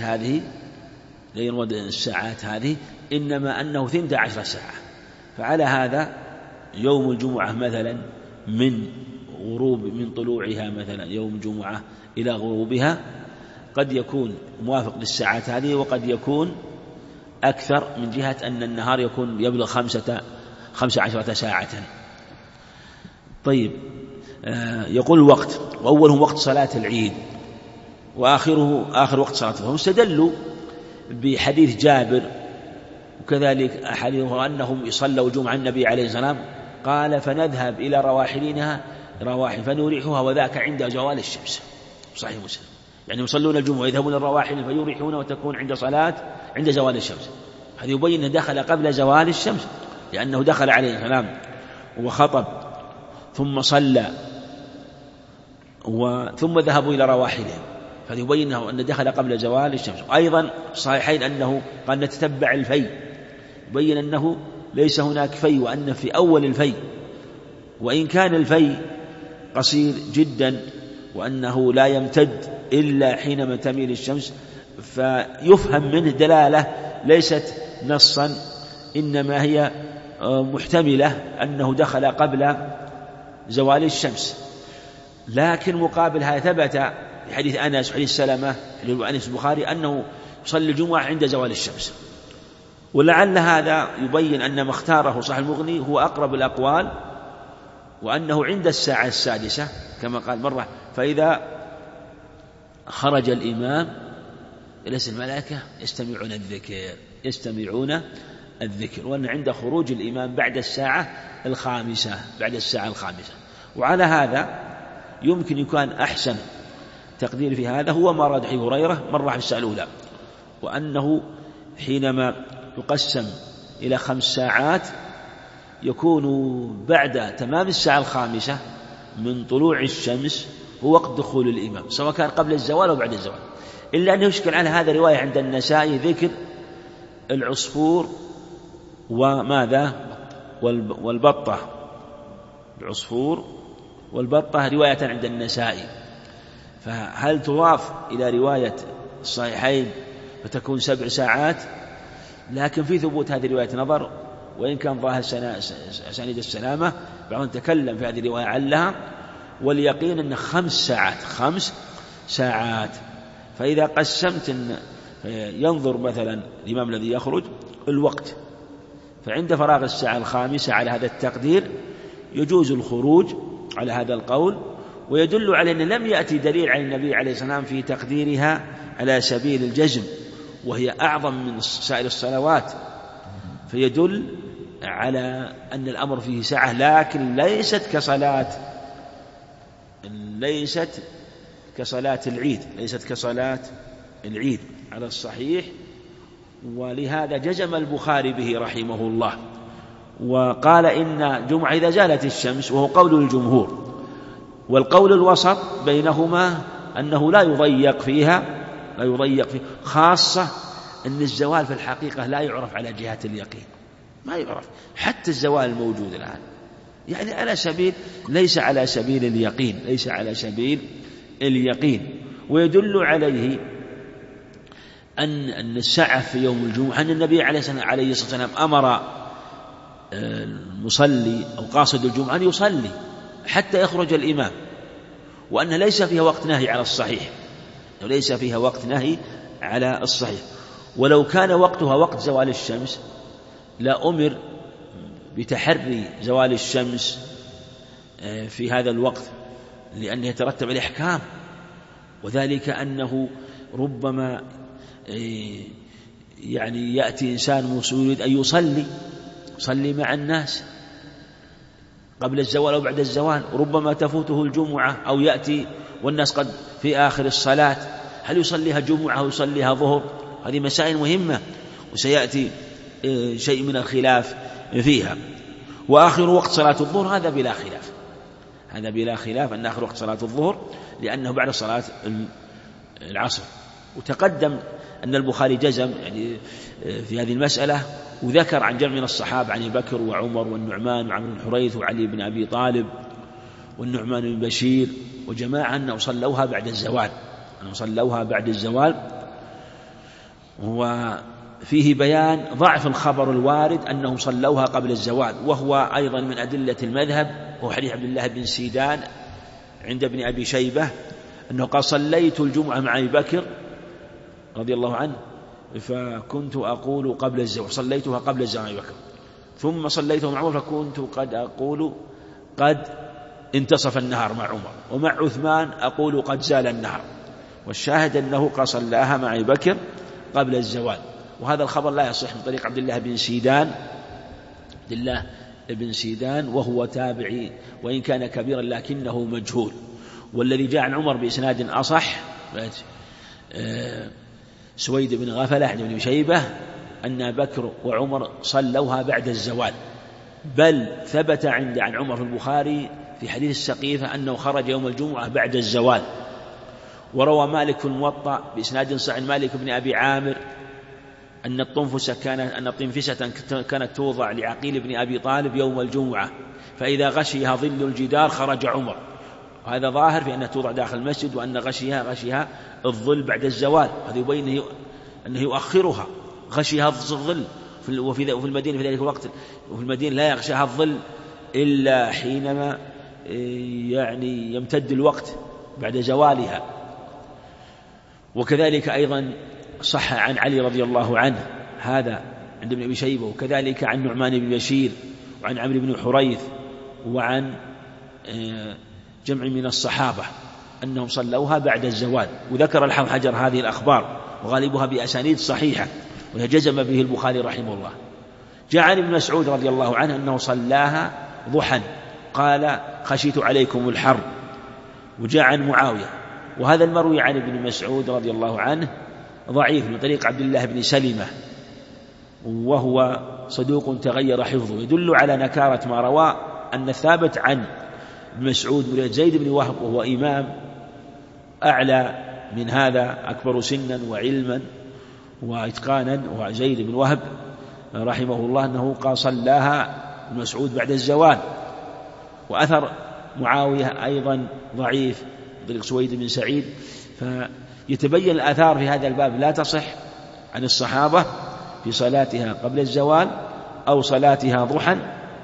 هذه، إنما أنه 12 ساعة. فعلى هذا يوم الجمعة مثلا من طلوعها مثلا يوم الجمعة إلى غروبها قد يكون موافق للساعات هذه، وقد يكون أكثر من جهة أن النهار يبلغ 15 ساعة. طيب، يقول الوقت، وأوله وقت صلاة العيد وآخر وقت صلاة الظهر. استدلوا بحديث جابر وكذلك أحاديث أنهم يصلوا الجمعة النبي عليه السلام قال فنذهب إلى رواحلنا فنريحها وذاك عند زوال الشمس، صحيح مسلم. يعني يصلون الجمعة يذهبون الرواحل فيريحون وتكون عند زوال الشمس. هذا يبين أنه دخل قبل زوال الشمس، لأنه دخل عليه السلام وخطب ثم صلى ثم ذهبوا إلى رواحلهم، فهذا يبين أنه دخل قبل زوال الشمس. أيضا صحيحين أنه قال نتتبع الفي، يبين أنه ليس هناك في، وأن في أول الفي، وإن كان الفي قصير جدا وأنه لا يمتد إلا حينما تميل الشمس، فيفهم منه دلالة ليست نصا، إنما هي محتملة أنه دخل قبل زوال الشمس. لكن مقابل هذا ثبت في حديث أنس وحديث سلمة أنس البخاري أنه يصلي الجمعة عند زوال الشمس. ولعل هذا يبين أن ما اختاره صاحب المغني هو أقرب الأقوال، وأنه عند الساعة السادسة كما قال مرة، فإذا خرج الإمام جلس الملائكة يستمعون الذكر، وأن عند خروج الإمام بعد الساعة الخامسة. وعلى هذا يمكن يكون أحسن تقدير في هذا هو ما رد حديث هريرة مرة في الساعة الأولى، وأنه حينما يقسم إلى 5 ساعات يكون بعد تمام الساعة الخامسة من طلوع الشمس هو وقت دخول الإمام، سواء كان قبل الزوال أو بعد الزوال. إلا أنه يشكل على هذا رواية عند النسائي ذكر العصفور وماذا والبطة، العصفور والبطة رواية عند النسائي، فهل تضاف إلى رواية الصحيحين فتكون 7 ساعات؟ لكن في ثبوت هذه الرواية نظر، وإن كان ظاهر سند السلامة، بعضهم تكلم في هذه الرواية علها، واليقين أن 5 ساعات. فإذا قسمت ينظر مثلا الإمام الذي يخرج الوقت، فعند فراغ الساعة الخامسة على هذا التقدير يجوز الخروج على هذا القول، ويدل على أن لم يأتي دليل عن النبي عليه الصلاة والسلام في تقديرها على سبيل الجزم، وهي أعظم من سائر الصلوات، فيدل على أن الأمر فيه سعة، لكن ليست كصلاة العيد على الصحيح. ولهذا جزم البخاري به رحمه الله، وقال إن جمعة إذا زالت الشمس، وهو قول الجمهور. والقول الوسط بينهما أنه لا يضيق فيها، خاصة أن الزوال في الحقيقة لا يعرف على جهة اليقين، ما يعرف حتى الزوال الموجود الآن، يعني على سبيل ليس على سبيل اليقين. ويدل عليه أن السعة في يوم الجمعة أن النبي عليه الصلاة والسلام أمر المصلي أو قاصد الجمعة أن يصلي حتى يخرج الإمام، وأن ليس فيها وقت نهي على الصحيح. ولو كان وقتها وقت زوال الشمس لا أمر بتحري زوال الشمس في هذا الوقت، لأنه يترتب عليه أحكام، وذلك أنه ربما يعني يأتي إنسان يريد أن يصلي مع الناس قبل الزوال أو بعد الزوال، ربما تفوته الجمعة، أو يأتي والناس قد في آخر الصلاة، هل يصليها جمعة أو يصليها ظهر؟ هذه مسائل مهمة، وسيأتي شيء من الخلاف فيها. وآخر وقت صلاة الظهر هذا بلا خلاف أن آخر وقت صلاة الظهر، لأنه بعد صلاة العصر. وتقدم أن البخاري جزم يعني في هذه المسألة، وذكر عن جمع من الصحابة عن أبي بكر وعمر والنعمان وعمرو بن الحريث وعلي بن أبي طالب والنعمان بن بشير وجماعة أنهم صلوها بعد الزوال. وفيه بيان ضعف الخبر الوارد أنهم صلوها قبل الزوال، وهو أيضا من أدلة المذهب، وهو حديث عبد الله بن سيدان عند ابن أبي شيبة أنه قال: صليت الجمعة مع أبي بكر رضي الله عنه فكنت أقول قبل الزوال، صليتها قبل الزوال أبي بكر، ثم صليتها مع عمر فكنت قد أقول قد انتصف النهار مع عمر، ومع عثمان أقول قد زال النهار. والشاهد أنه قد صلاها مع أبي بكر قبل الزوال. وهذا الخبر لا يصح من طريق عبد الله بن سيدان وهو تابعي وإن كان كبيرا لكنه مجهول. والذي جاء عن عمر بإسناد أصح سويد بن غفلة عن ابن شيبة أن بكر وعمر صلوها بعد الزوال، بل ثبت عن عمر في البخاري في حديث السقيفة أنه خرج يوم الجمعة بعد الزوال. وروى مالك في الموطأ بإسناد صحيح مالك بن أبي عامر أن الطنفسة كانت توضع لعقيل بن أبي طالب يوم الجمعة، فإذا غشيها ظل الجدار خرج عمر. وهذا ظاهر في أنها توضع داخل المسجد، وأن غشيها الظل بعد الزوال، هذا يبين أنه يؤخرها، غشيها الظل. وفي المدينة في ذلك الوقت وفي المدينة لا يغشاها الظل إلا حينما يعني يمتد الوقت بعد زوالها. وكذلك أيضا صح عن علي رضي الله عنه هذا عند ابن أبي شيبة، وكذلك عن نعمان بن بشير وعن عمرو بن الحريث وعن جمع من الصحابة أنهم صلوها بعد الزوال. وذكر الحافظ حجر هذه الأخبار وغالبها بأسانيد صحيحة، وجزم به البخاري رحمه الله. جاء عن ابن مسعود رضي الله عنه أنه صلاها ضحى، قال: خشيت عليكم الحر. وجاء عن معاوية، وهذا المروي عن ابن مسعود رضي الله عنه ضعيف من طريق عبد الله بن سلمة، وهو صدوق تغير حفظه، يدل على نكارة ما روى أن الثابت عن ابن مسعود من زيد بن وهب، وهو إمام أعلى من هذا، أكبر سنا وعلما وإتقانا، وزيد بن وهب رحمه الله أنه قال صلاها ابن مسعود بعد الزوال. وأثر معاوية أيضا ضعيف طريق سويد بن سعيد. فيتبين الآثار في هذا الباب لا تصح عن الصحابة في صلاتها قبل الزوال أو صلاتها ضحى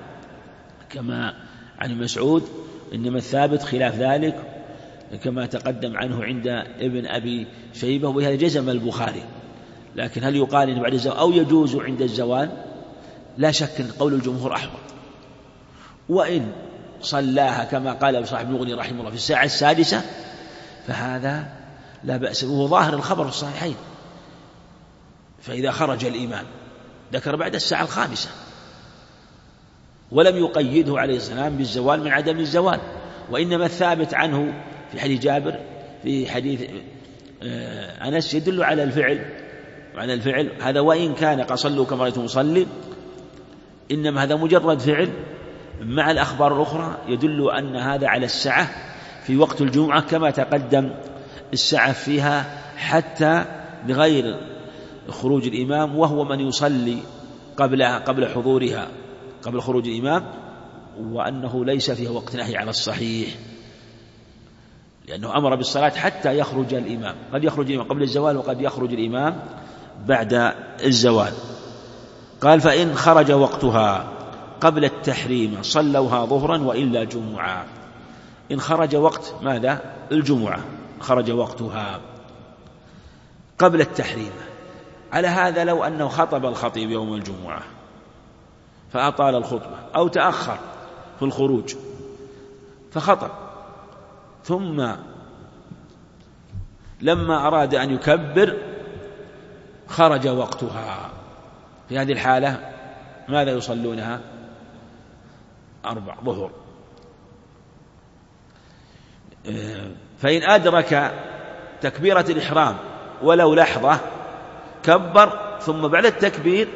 كما عن مسعود، إنما الثابت خلاف ذلك كما تقدم عنه عند ابن أبي شيبة. وبهذا جزم البخاري لكن هل يقال إن بعد الزوال أو يجوز عند الزوال؟ لا شك أن قول الجمهور أحوط. وإن صلاها كما قال صاحب المغني رحمه الله في الساعة السادسة فهذا لا بأس، وهو ظاهر الخبر في الصحيحين. فإذا خرج الإمام ذكر بعد الساعة الخامسة، ولم يقيده عليه السلام بالزوال من عدم الزوال، وإنما الثابت عنه في حديث جابر في حديث أنس يدل على الفعل هذا، وإن كان قد صلوا كما رأيتم يصلي، إنما هذا مجرد فعل مع الأخبار الأخرى يدل أن هذا على السعة في وقت الجمعة كما تقدم السعة فيها حتى بغير خروج الإمام، وهو من يصلي قبل حضورها قبل خروج الإمام، وأنه ليس فيها وقت نهي على الصحيح، لأنه أمر بالصلاة حتى يخرج الإمام، قد يخرج الإمام قبل الزوال وقد يخرج الإمام بعد الزوال. قال فإن خرج وقتها قبل التحريم صلوها ظهرا وإلا جمعة. إن خرج وقت ماذا؟ الجمعة، خرج وقتها قبل التحريم. على هذا لو أنه خطب الخطيب يوم الجمعة فأطال الخطبة أو تأخر في الخروج فخطب، ثم لما أراد أن يكبر خرج وقتها، في هذه الحالة ماذا يصلونها؟ 4 ظهر. فإن أدرك تكبيرة الإحرام ولو لحظة كبر، ثم بعد التكبير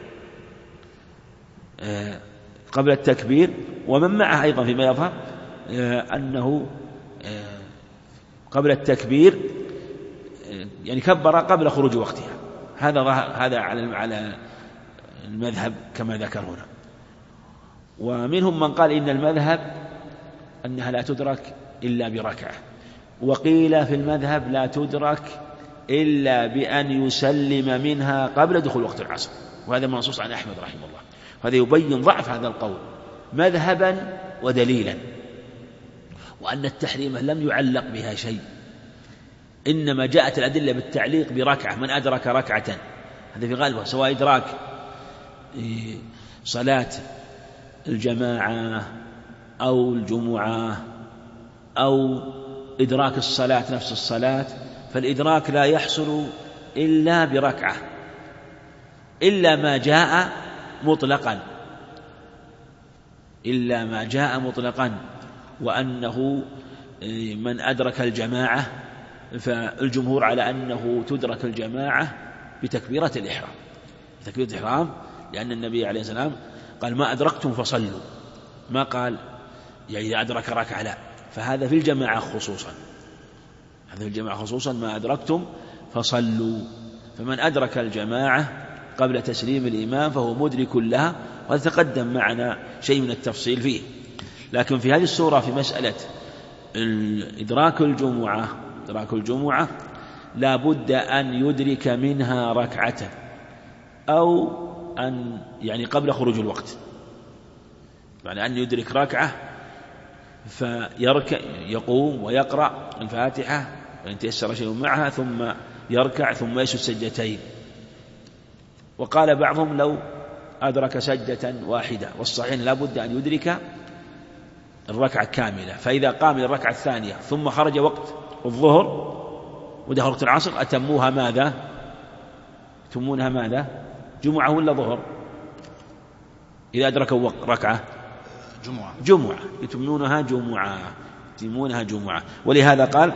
قبل التكبير، ومن معه أيضا فيما يظهر أنه قبل التكبير يعني كبر قبل خروج وقتها. هذا على المذهب كما ذكر هنا. ومنهم من قال إن المذهب أنها لا تدرك إلا بركعة، وقيل في المذهب لا تدرك إلا بأن يسلم منها قبل دخول وقت العصر، وهذا منصوص عن أحمد رحمه الله. هذا يبين ضعف هذا القول مذهبا ودليلا، وأن التحريم لم يعلق بها شيء، إنما جاءت الأدلة بالتعليق بركعة. من أدرك ركعة، هذا في غالبه سواء إدراك صلاة الجماعة أو الجمعة أو إدراك الصلاة نفس الصلاة، فالإدراك لا يحصل إلا بركعة، إلا ما جاء مطلقا، وأنه من أدرك الجماعة فالجمهور على أنه تدرك الجماعة بتكبيرة الإحرام، لأن النبي عليه السلام قال ما أدركتم فصلوا، ما قال يعني إذا أدرك ركعة، لا، فهذا في الجماعة خصوصا ما أدركتم فصلوا. فمن أدرك الجماعة قبل تسليم الإمام فهو مدرك لها، وهذا تقدم معنا شيء من التفصيل فيه. لكن في هذه السورة في مسألة إدراك الجمعة لا بد أن يدرك منها ركعة، أو أن يعني قبل خروج الوقت، يعني أن يدرك ركعة يقوم ويقرأ الفاتحة وإن تيسر شيء معها، ثم يركع ثم يسجد سجدتين. وقال بعضهم لو أدرك سجدة واحدة، والصحيح لا بد أن يدرك الركعة كاملة. فإذا قام للركعة الثانية ثم خرج وقت الظهر ودخل وقت العصر أتمونها ماذا؟ جمعة ولا ظهر؟ إذا أدركوا ركعة جمعة يتمونها جمعة. ولهذا قال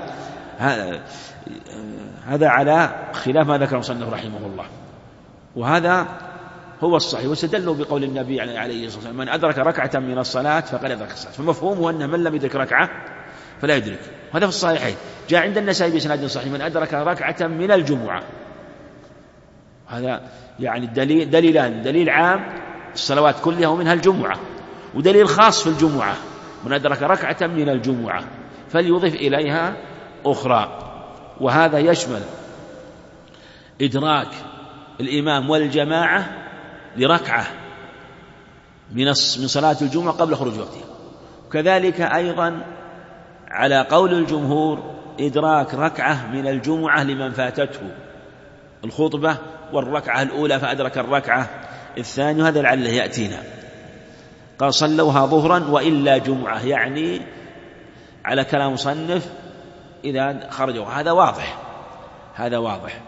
هذا على خلاف ما ذكر المصنف رحمه الله، وهذا هو الصحيح. واستدلوا بقول النبي عليه الصلاة والسلام من أدرك ركعة من الصلاة فقد أدرك الصلاة، فمفهومه أن من لم يدرك ركعة فلا يدرك. هذا في الصحيحين، جاء عند النسائي بإسناد صحيح من أدرك ركعة من الجمعة. هذا يعني دليلان، دليل عام الصلوات كلها ومنها الجمعة، ودليل خاص في الجمعة من أدرك ركعة من الجمعة فليضيف إليها أخرى. وهذا يشمل إدراك الإمام والجماعة لركعة من صلاة الجمعة قبل خروج وقتها، وكذلك أيضا على قول الجمهور إدراك ركعة من الجمعة لمن فاتته، الخطبة والركعة الأولى فأدرك الركعة الثانية، هذا لعله يأتينا. قال صلوها ظهرا وإلا جمعة، يعني على كلام مصنف إذا خرجوا، هذا واضح، هذا واضح.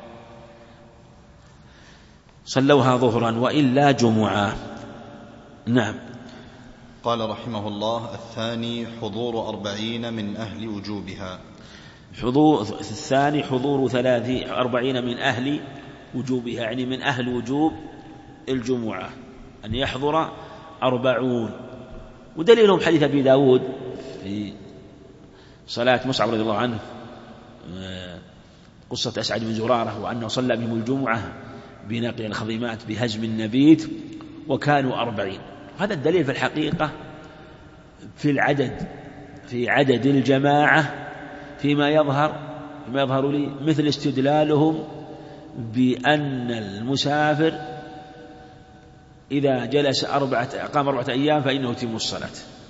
صلوها ظهرا وإلا جمعة. نعم. قال رحمه الله: الثاني حضور 40 من أهل وجوبها. الثاني حضور 40 من أهل وجوبها، يعني من أهل وجوب الجمعة أن يحضر 40. ودليلهم حديث أبي داود في صلاة مصعب رضي الله عنه، قصة أسعد بن زرارة، وأنه صلى بهم الجمعة بنقل الخضيمات بهزم النبيت وكانوا 40. هذا الدليل في الحقيقة في العدد، في عدد الجماعة، فيما يظهر لي مثل استدلالهم بأن المسافر إذا جلس أقام 4 أيام فإنه يتم الصلاة.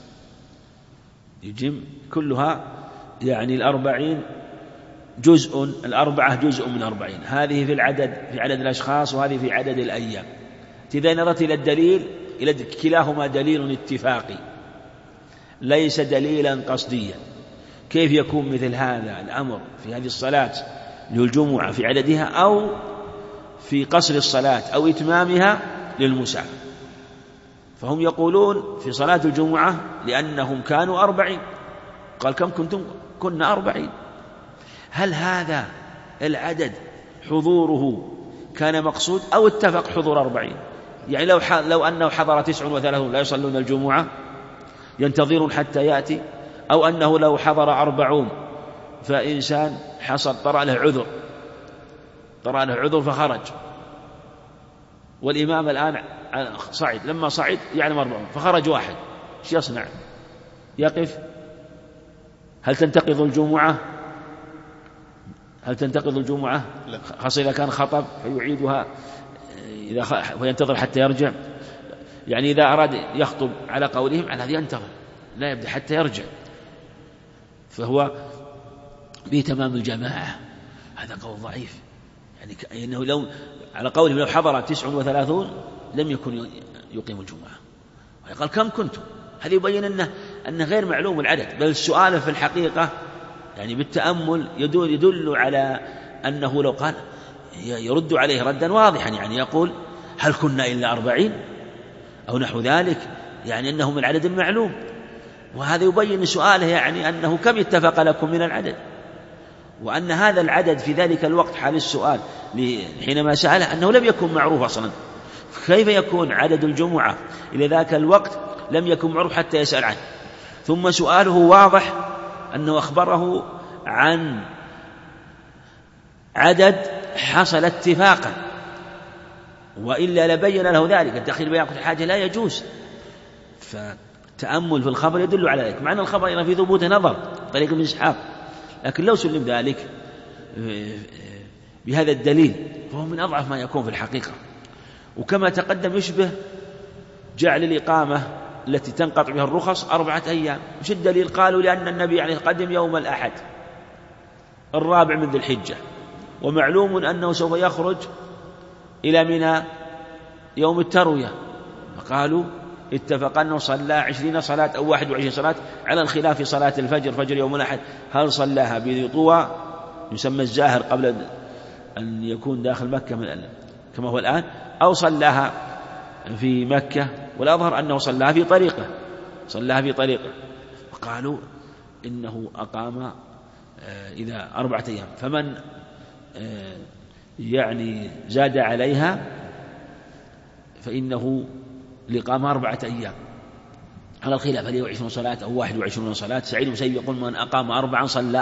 يجم كلها، يعني 40 جزء، 4 جزء من 40. هذه في العدد، في عدد الأشخاص، وهذه في عدد الأيام. إذا نظرت إلى الدليل، إلى كلاهما دليل اتفاقي ليس دليلا قصديا. كيف يكون مثل هذا الأمر في هذه الصلاة للجمعة في عددها، أو في قصر الصلاة أو إتمامها للمسافر؟ فهم يقولون في صلاة الجمعة لأنهم كانوا 40. قال كم كنتم؟ كنا 40. هل هذا العدد حضوره كان مقصود أو اتفق حضور 40؟ يعني لو أنه حضر 39 لا يصلون الجمعة، ينتظرون حتى يأتي، أو أنه لو حضر 40 فإنسان حصل طرأ له عذر فخرج، والإمام الآن صعد، لما صعد يعلم 40 فخرج واحد، ايش يصنع؟ يقف؟ هل تنتقض الجمعة؟ خاصة إذا كان خطب فيعيدها وينتظر حتى يرجع. يعني إذا أراد يخطب على قولهم على هذا ينتظر، لا يبدأ حتى يرجع، فهو بتمام الجماعة. هذا قول ضعيف، يعني إنه لو على قولهم لو حضر 39 لم يكن يقيم الجمعة. قال كم كنتم؟ هذا يبين أنه غير معلوم العدد، بل السؤال في الحقيقة يعني بالتأمل يدل على أنه لو قال يرد عليه ردا واضحا، يعني يقول هل كنا إلا 40 أو نحو ذلك، يعني أنه من عدد معلوم. وهذا يبين سؤاله يعني أنه كم اتفق لكم من العدد، وأن هذا العدد في ذلك الوقت حال السؤال حينما سأله أنه لم يكن معروف أصلا. كيف يكون عدد الجمعة إلى ذاك الوقت لم يكن معروف حتى يسأل عنه؟ ثم سؤاله واضح أنه أخبره عن عدد حصل اتفاقا، وإلا لبين له ذلك. الدخيل بين وقت الحاجة لا يجوز. فتأمل في الخبر يدل على ذلك، مع أن الخبر في ثبوت نظر طريق ابن إسحاق، لكن لو سلم ذلك بهذا الدليل فهو من أضعف ما يكون في الحقيقة. وكما تقدم يشبه جعل الإقامة التي تنقطع بها الرخص 4 أيام. وش الدليل؟ قالوا لأن النبي يعني قدم يوم الأحد 4 من ذي الحجة، ومعلوم أنه سوف يخرج إلى منى يوم التروية، فقالوا اتفق أنه صلى 20 صلاة أو 21 صلاة، على الخلاف في صلاة الفجر، فجر يوم الأحد، هل صلاها بذي طوى يسمى الزاهر قبل أن يكون داخل مكة كما هو الآن، أو صلاها في مكة، والأظهر أنه صلاها في طريقة. وقالوا إنه أقام إذا 4 أيام، فمن يعني زاد عليها فإنه الإقامة 4 أيام، على الخلاف هل 20 صلاة أو 21 صلاة. سعيد بن مسيب يقول من أقام 4 صلى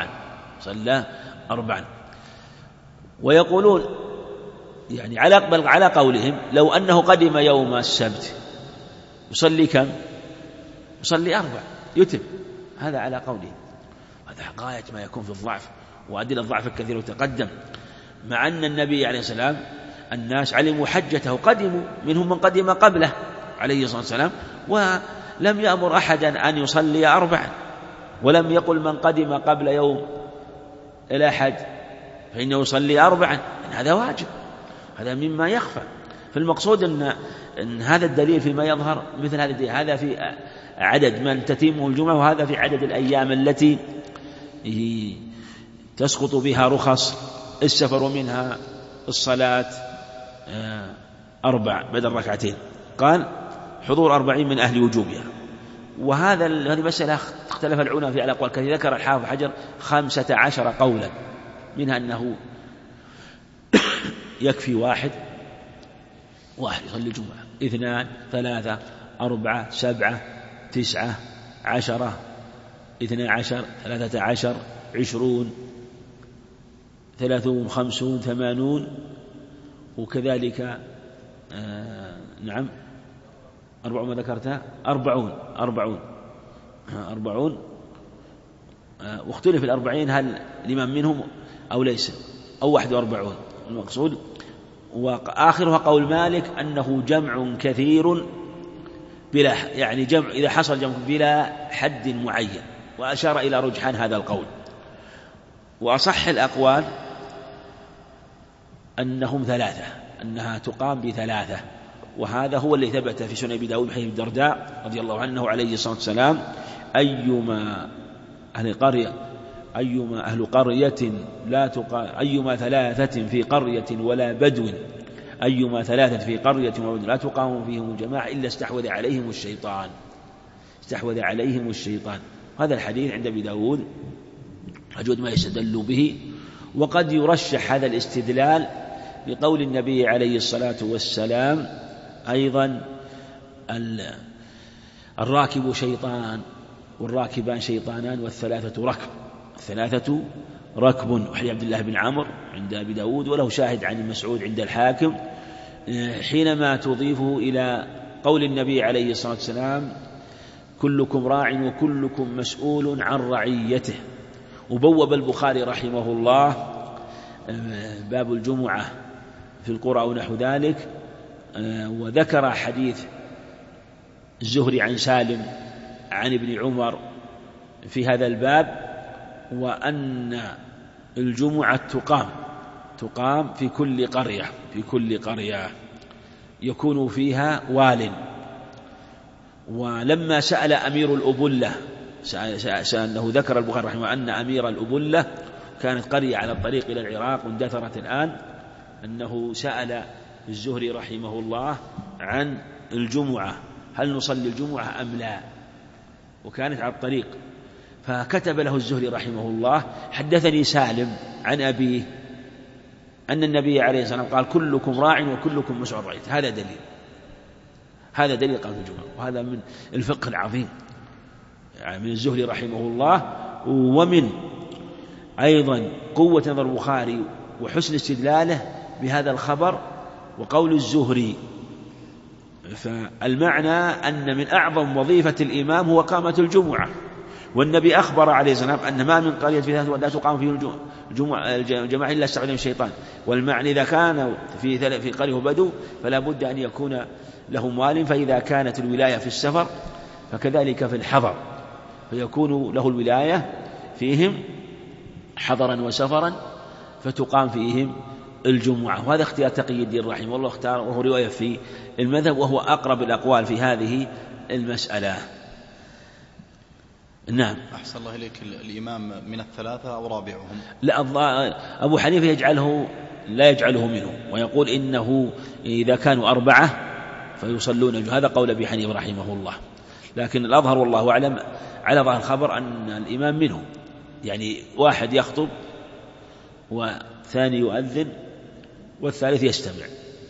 4. ويقولون يعني على قولهم لو أنه قدم يوم السبت يصلي كم؟ يصلي 4 يتم. هذا على قولهم، هذا غاية ما يكون في الضعف، وأدلة الضعف الكثير وتقدم. مع أن النبي عليه السلام الناس علموا حجته، قدموا منهم من قدم قبله عليه الصلاة والسلام، ولم يأمر أحدا أن يصلي 4، ولم يقل من قدم قبل يوم الأحد فإنه يصلي 4 هذا واجب، هذا مما يخفى. فالمقصود أن هذا الدليل فيما يظهر مثل هذا الدليل، هذا في عدد من تتمه الجمعة، وهذا في عدد الأيام التي تسقط بها رخص السفر، ومنها الصلاة 4 بدل 2. قال حضور 40 من أهل وجوبها. هذه مسألة اختلف العلماء في الأقوال كثير. ذكر الحافظ حجر 15 قولا، منها أنه يكفي واحد يصلي الجمعة، 2 3 4 7 9 10 12 13 20 30 50 80 وكذلك 40 ما ذكرتها 40 واختلف 40 هل الإمام منهم أو ليس أو 41 المقصود. وآخرها قول مالك أنه جمع كثير بلا يعني جمع إذا حصل جمع بلا حد معين، وأشار إلى رجحان هذا القول. وأصح الأقوال أنهم 3، أنها تقام ب3، وهذا هو الذي ثبت في سنن أبي داود حديث الدرداء رضي الله عنه عليه الصلاة والسلام: أيما أهل قرية لا تقام، أيما 3 في قرية ولا بدو، أيما 3 في قرية ولا بدو لا تقام فيهم الجماعة إلا استحوذ عليهم الشيطان. هذا الحديث عند أبي داود وجود ما يستدل به. وقد يرشح هذا الاستدلال بقول النبي عليه الصلاة والسلام أيضا: الراكب شيطان والراكبان شيطانان والثلاثة ركب. وحديث عبد الله بن عمرو عند أبي داود، وله شاهد عن مسعود عند الحاكم، حينما تضيفه إلى قول النبي عليه الصلاة والسلام: كلكم راع وكلكم مسؤول عن رعيته. وبوب البخاري رحمه الله باب الجمعة في القرى أو نحو ذلك، وذكر حديث الزهري عن سالم عن ابن عمر في هذا الباب، وأن الجمعة تقام في كل قرية يكون فيها وال. ولما سأل أمير الأبلة أنه ذكر البخاري رحمه أن أمير الأبلة كانت قرية على الطريق إلى العراق واندثرت الآن، أنه سأل الزهري رحمه الله عن الجمعة، هل نصلي الجمعة أم لا، وكانت على الطريق. فكتب له الزهري رحمه الله: حدثني سالم عن أبيه أن النبي عليه الصلاة والسلام قال: كلكم راع وكلكم مسؤول عن رعيته. هذا دليل قال في الجمعة. وهذا من الفقه العظيم يعني من الزهري رحمه الله، ومن أيضا قوة نظر البخاري وحسن استدلاله بهذا الخبر وقول الزهري. فالمعنى أن من أعظم وظيفة الإمام هو قامة الجمعة، والنبي أخبر عليه السلام أن ما من قرية في ذات لا تقام فيه الجماعة إلا استعوذ من الشيطان. والمعنى إذا كان في قرية وبدو فلا بد أن يكون لهم وال، فإذا كانت الولاية في السفر فكذلك في الحضر، فيكون له الولاية فيهم حضرا وسفرا فتقام فيهم الجمعة. وهذا اختيار تقي الدين رحمه الله، اختار وهو رواية في المذهب، وهو أقرب الأقوال في هذه المسألة. نعم. أحسن الله إليك. الإمام من 3 أو رابعهم؟ لا، أبو حنيفة لا يجعله منه، ويقول إنه إذا كانوا 4 فيصلون. هذا قول أبي حنيفة رحمه الله. لكن الأظهر والله أعلم على ظاهر الخبر أن الإمام منه، يعني واحد يخطب والثاني يؤذن والثالث يستمع.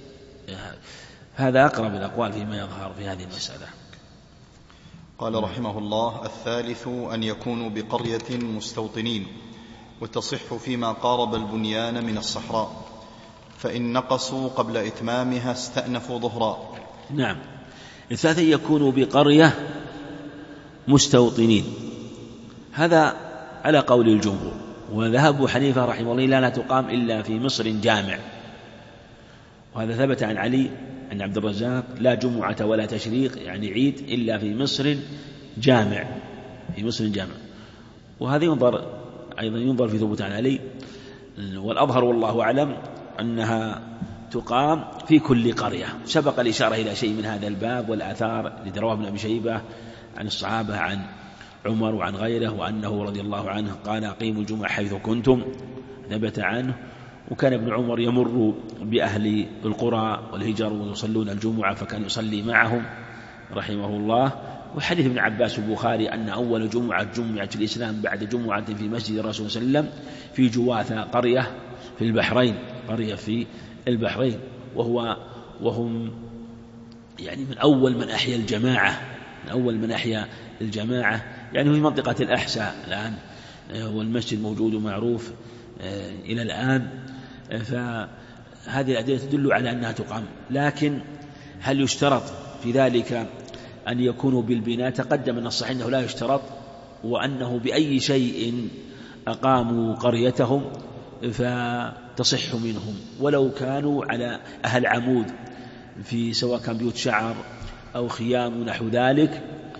هذا أقرب الأقوال فيما يظهر في هذه المسألة. قال رحمه الله: الثالث أن يكونوا بقرية مستوطنين، وتصح فيما قارب البنيان من الصحراء، فإن نقصوا قبل إتمامها استأنفوا ظهرا. نعم. الثالث أن يكونوا بقرية مستوطنين، هذا على قول الجمهور. وذهب أبو حنيفة رحمه الله لا تقام إلا في مصر جامع، وهذا ثبت عن علي عن عبد الرزاق: لا جمعة ولا تشريق يعني عيد إلا في مصر جامع. وهذا ينظر في ثبوت عن علي. والأظهر والله أعلم أنها تقام في كل قرية. سبق الإشارة إلى شيء من هذا الباب والآثار التي رواه ابن أبي شيبة عن الصحابة عن عمر وعن غيره، وأنه رضي الله عنه قال أقيموا الجمعة حيث كنتم، ثبت عنه. وكان ابن عمر يمر بأهل القرى والهجر ويصلون الجمعة فكان يصلي معهم رحمه الله. وحديث ابن عباس البخاري أن أول جمعة جمعت الإسلام بعد جمعة في مسجد الرسول صلى الله عليه وسلم في جواثة، قرية في البحرين، قرية في البحرين، وهم يعني من أول من أحيا الجماعة، من أول من أحيا الجماعة، يعني في منطقة الأحساء الآن، والمسجد موجود ومعروف إلى الآن. فهذه الأدلة تدل على أنها تقام. لكن هل يشترط في ذلك أن يكونوا بالبناء؟ تقدم أن الصحيح أنه لا يشترط، وأنه بأي شيء أقاموا قريتهم فتصح منهم، ولو كانوا على أهل عمود في سواء كان بيوت شعر أو خيام ونحو ذلك.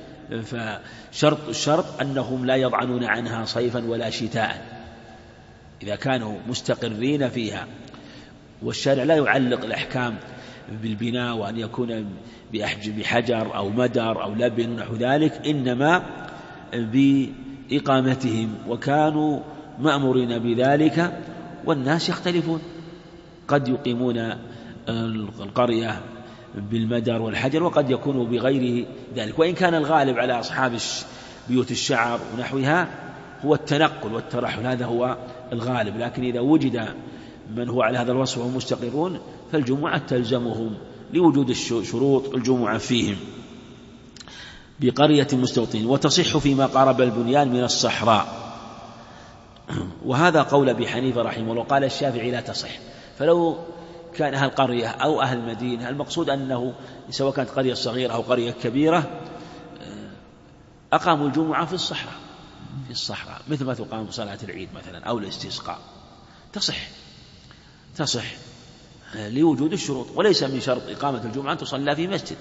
فشرط أنهم لا يضعنون عنها صيفا ولا شتاء إذا كانوا مستقرين فيها. والشارع لا يعلق الأحكام بالبناء وأن يكون بحجر أو مدر أو لبن ونحو ذلك، إنما بإقامتهم، وكانوا مأمورين بذلك. والناس يختلفون، قد يقيمون القرية بالمدر والحجر، وقد يكونوا بغير ذلك. وإن كان الغالب على أصحاب بيوت الشعر ونحوها هو التنقل والترحل، هذا هو الغالب. لكن إذا وجد من هو على هذا الوصف وهم مستقرون فالجمعة تلزمهم لوجود شروط الجمعة فيهم بقرية مستوطنين. وتصح فيما قارب البنيان من الصحراء، وهذا قول أبي حنيفة رحمه الله. قال الشافعي لا تصح. فلو كان أهل قرية أو أهل مدينة، المقصود أنه سواء كانت قرية صغيرة أو قرية كبيرة، أقاموا الجمعة في الصحراء مثل ما تقام صلاة العيد مثلا أو الاستسقاء، تصح لوجود الشروط. وليس من شرط إقامة الجمعة أن تصلى في مسجد.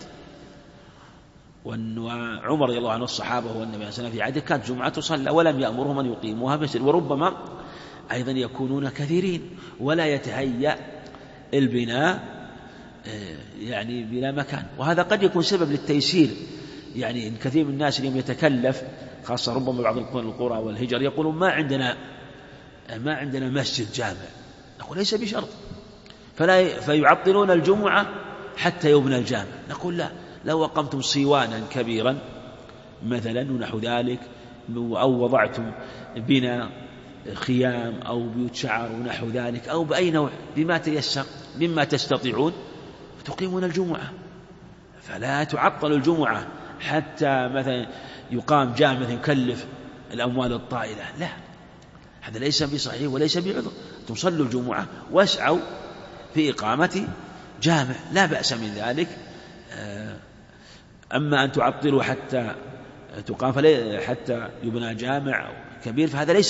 وعمر رضي الله عنه الصحابة والنبي صلى الله عليه وسلم في عهده كانت جمعة تصلى ولم يأمرهم أن يقيموها مسجد. وربما أيضا يكونون كثيرين ولا يتهيأ البناء يعني بلا مكان، وهذا قد يكون سبب للتيسير. يعني إن كثير من الناس اليوم يتكلف، خاصة ربما بعض القرى والهجر، يقولون ما عندنا مسجد جامع. نقول ليس بشرط، فيعطلون الجمعة حتى يبنى الجامع. نقول لا، لو أقمتم صيوانا كبيرا مثلا ونحو ذلك، أو وضعتم بنا خيام أو بيوت شعر ونحو ذلك، أو بأي نوع بما تيسر مما تستطيعون، فتقيمون الجمعة. فلا تعطل الجمعة حتى مثلا يقام جامع يكلف الأموال الطائلة، لا، هذا ليس بصحيح وليس بعذر. تصلوا الجمعة واسعوا في إقامة جامع، لا بأس من ذلك. أما أن تعطلوا حتى تقام حتى يبنى جامع كبير، فهذا ليس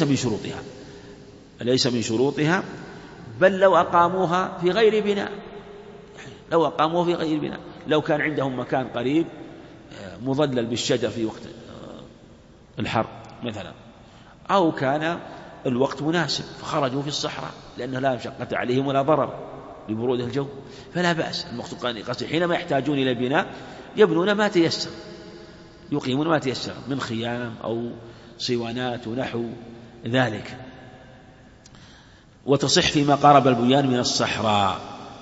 من شروطها، بل لو أقاموها في غير بناء، لو كان عندهم مكان قريب مظلل بالشجر في وقت الحر مثلا، أو كان الوقت مناسب فخرجوا في الصحراء لأنه لا مشقة عليهم ولا ضرر لبرود الجو، فلا بأس. المقصود حينما يحتاجون إلى البناء يبنون ما تيسر، يقيمون ما تيسر من خيام أو صوانات ونحو ذلك. وتصح فيما قارب البنيان من الصحراء،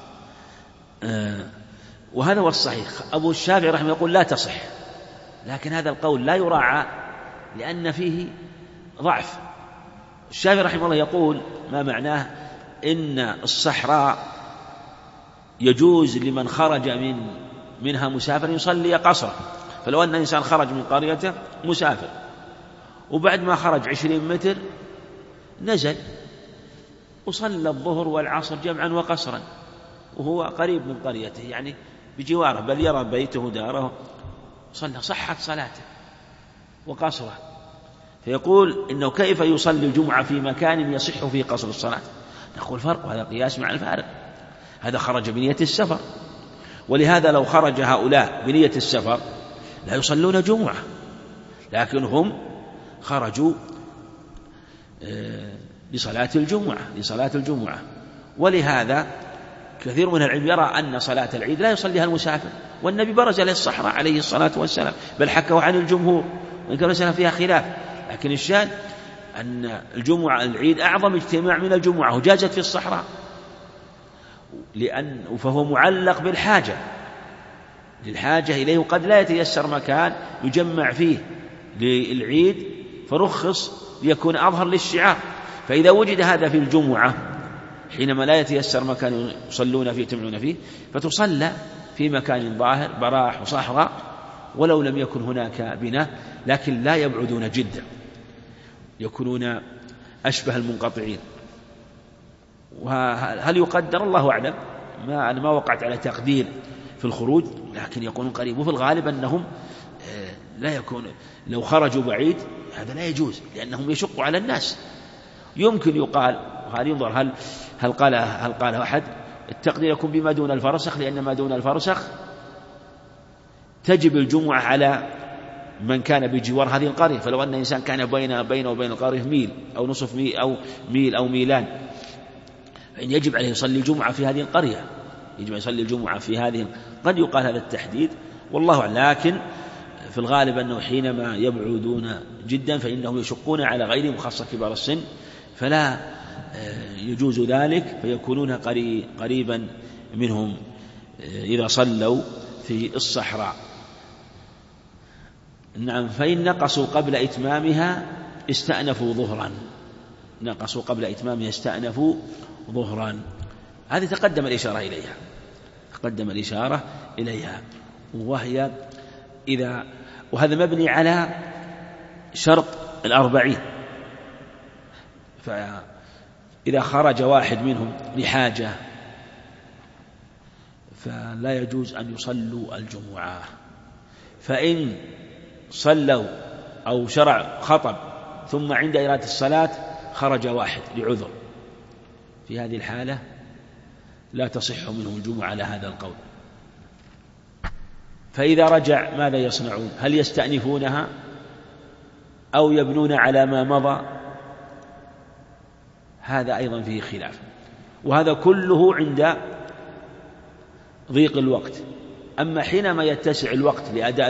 وهذا هو الصحيح. أبو الشافعي رحمه الله يقول لا تصح، لكن هذا القول لا يراعى لأن فيه ضعف. الشافعي رحمه الله يقول ما معناه إن الصحراء يجوز لمن خرج منها مسافر يصلي قصرا. فلو أن إنسان خرج من قريته مسافر وبعد ما خرج 20 متر نزل وصلى الظهر والعصر جمعا وقصرا وهو قريب من قريته، يعني بجواره، بل يرى بيته داره، صحت صلاته وقصره. فيقول إنه كيف يصلي الجمعة في مكان يصح فيه قصر الصلاة؟ نقول فرق، وهذا قياس مع الفارق. هذا خرج بنية السفر، ولهذا لو خرج هؤلاء بنية السفر لا يصلون جمعة، لكن هم خرجوا لصلاة الجمعة. ولهذا كثير من العلم يرى أن صلاة العيد لا يصليها المسافر، والنبي برز إلى الصحراء عليه الصلاة والسلام، بل حكوا عن الجمهور وإن كان المسألة فيها خلاف، لكن الشأن أن العيد أعظم اجتماع من الجمعة وجازت في الصحراء، فهو معلق للحاجة إليه، وقد لا يتيسر مكان يجمع فيه للعيد فرخص ليكون أظهر للشعار. فإذا وجد هذا في الجمعة حينما لا يتيسر مكان يصلون فيه يجتمعون فيه، فتصلى في مكان ظاهر براح وصحراء ولو لم يكن هناك بناء، لكن لا يبعدون جدا، يكونون أشبه المنقطعين. وهل يقدر؟ الله أعلم، أنا ما وقعت على تقدير في الخروج، لكن يكونون قريب. وفي الغالب أنهم لا يكون، لو خرجوا بعيد هذا لا يجوز، لأنهم يشقوا على الناس. يمكن يقال، وهذا ينظر هل قال أحد التقدير يكون بما دون الفرسخ، لأن ما دون الفرسخ تجب الجمعة على من كان بجوار هذه القرية. فلو أن إنسان كان بينه وبين القرية ميل أو نصف ميل أو ميل أو ميلان، فإن يجب عليه يصلي الجمعة في هذه القرية، يجب يصلي الجمعة في هذه. قد يقال هذا التحديد والله أعلم، لكن في الغالب أنه حينما يبعدون جدا فإنهم يشقون على غيرهم خاصة كبار السن، فلا يجوز ذلك، فيكونون قريبا منهم إذا صلوا في الصحراء. نعم. فإن نقصوا قبل إتمامها استأنفوا ظهرا. هذه تقدم الإشارة إليها، وهي وهذا مبني على شرط 40. فإذا خرج واحد منهم لحاجة فلا يجوز أن يصلوا الجمعة. فإن صلوا أو شرع خطب ثم عند إرادة الصلاة خرج واحد لعذر، في هذه الحالة لا تصح منه الجمعة على هذا القول. فإذا رجع ماذا يصنعون؟ هل يستأنفونها أو يبنون على ما مضى؟ هذا أيضا فيه خلاف، وهذا كله عند ضيق الوقت. أما حينما يتسع الوقت لأداء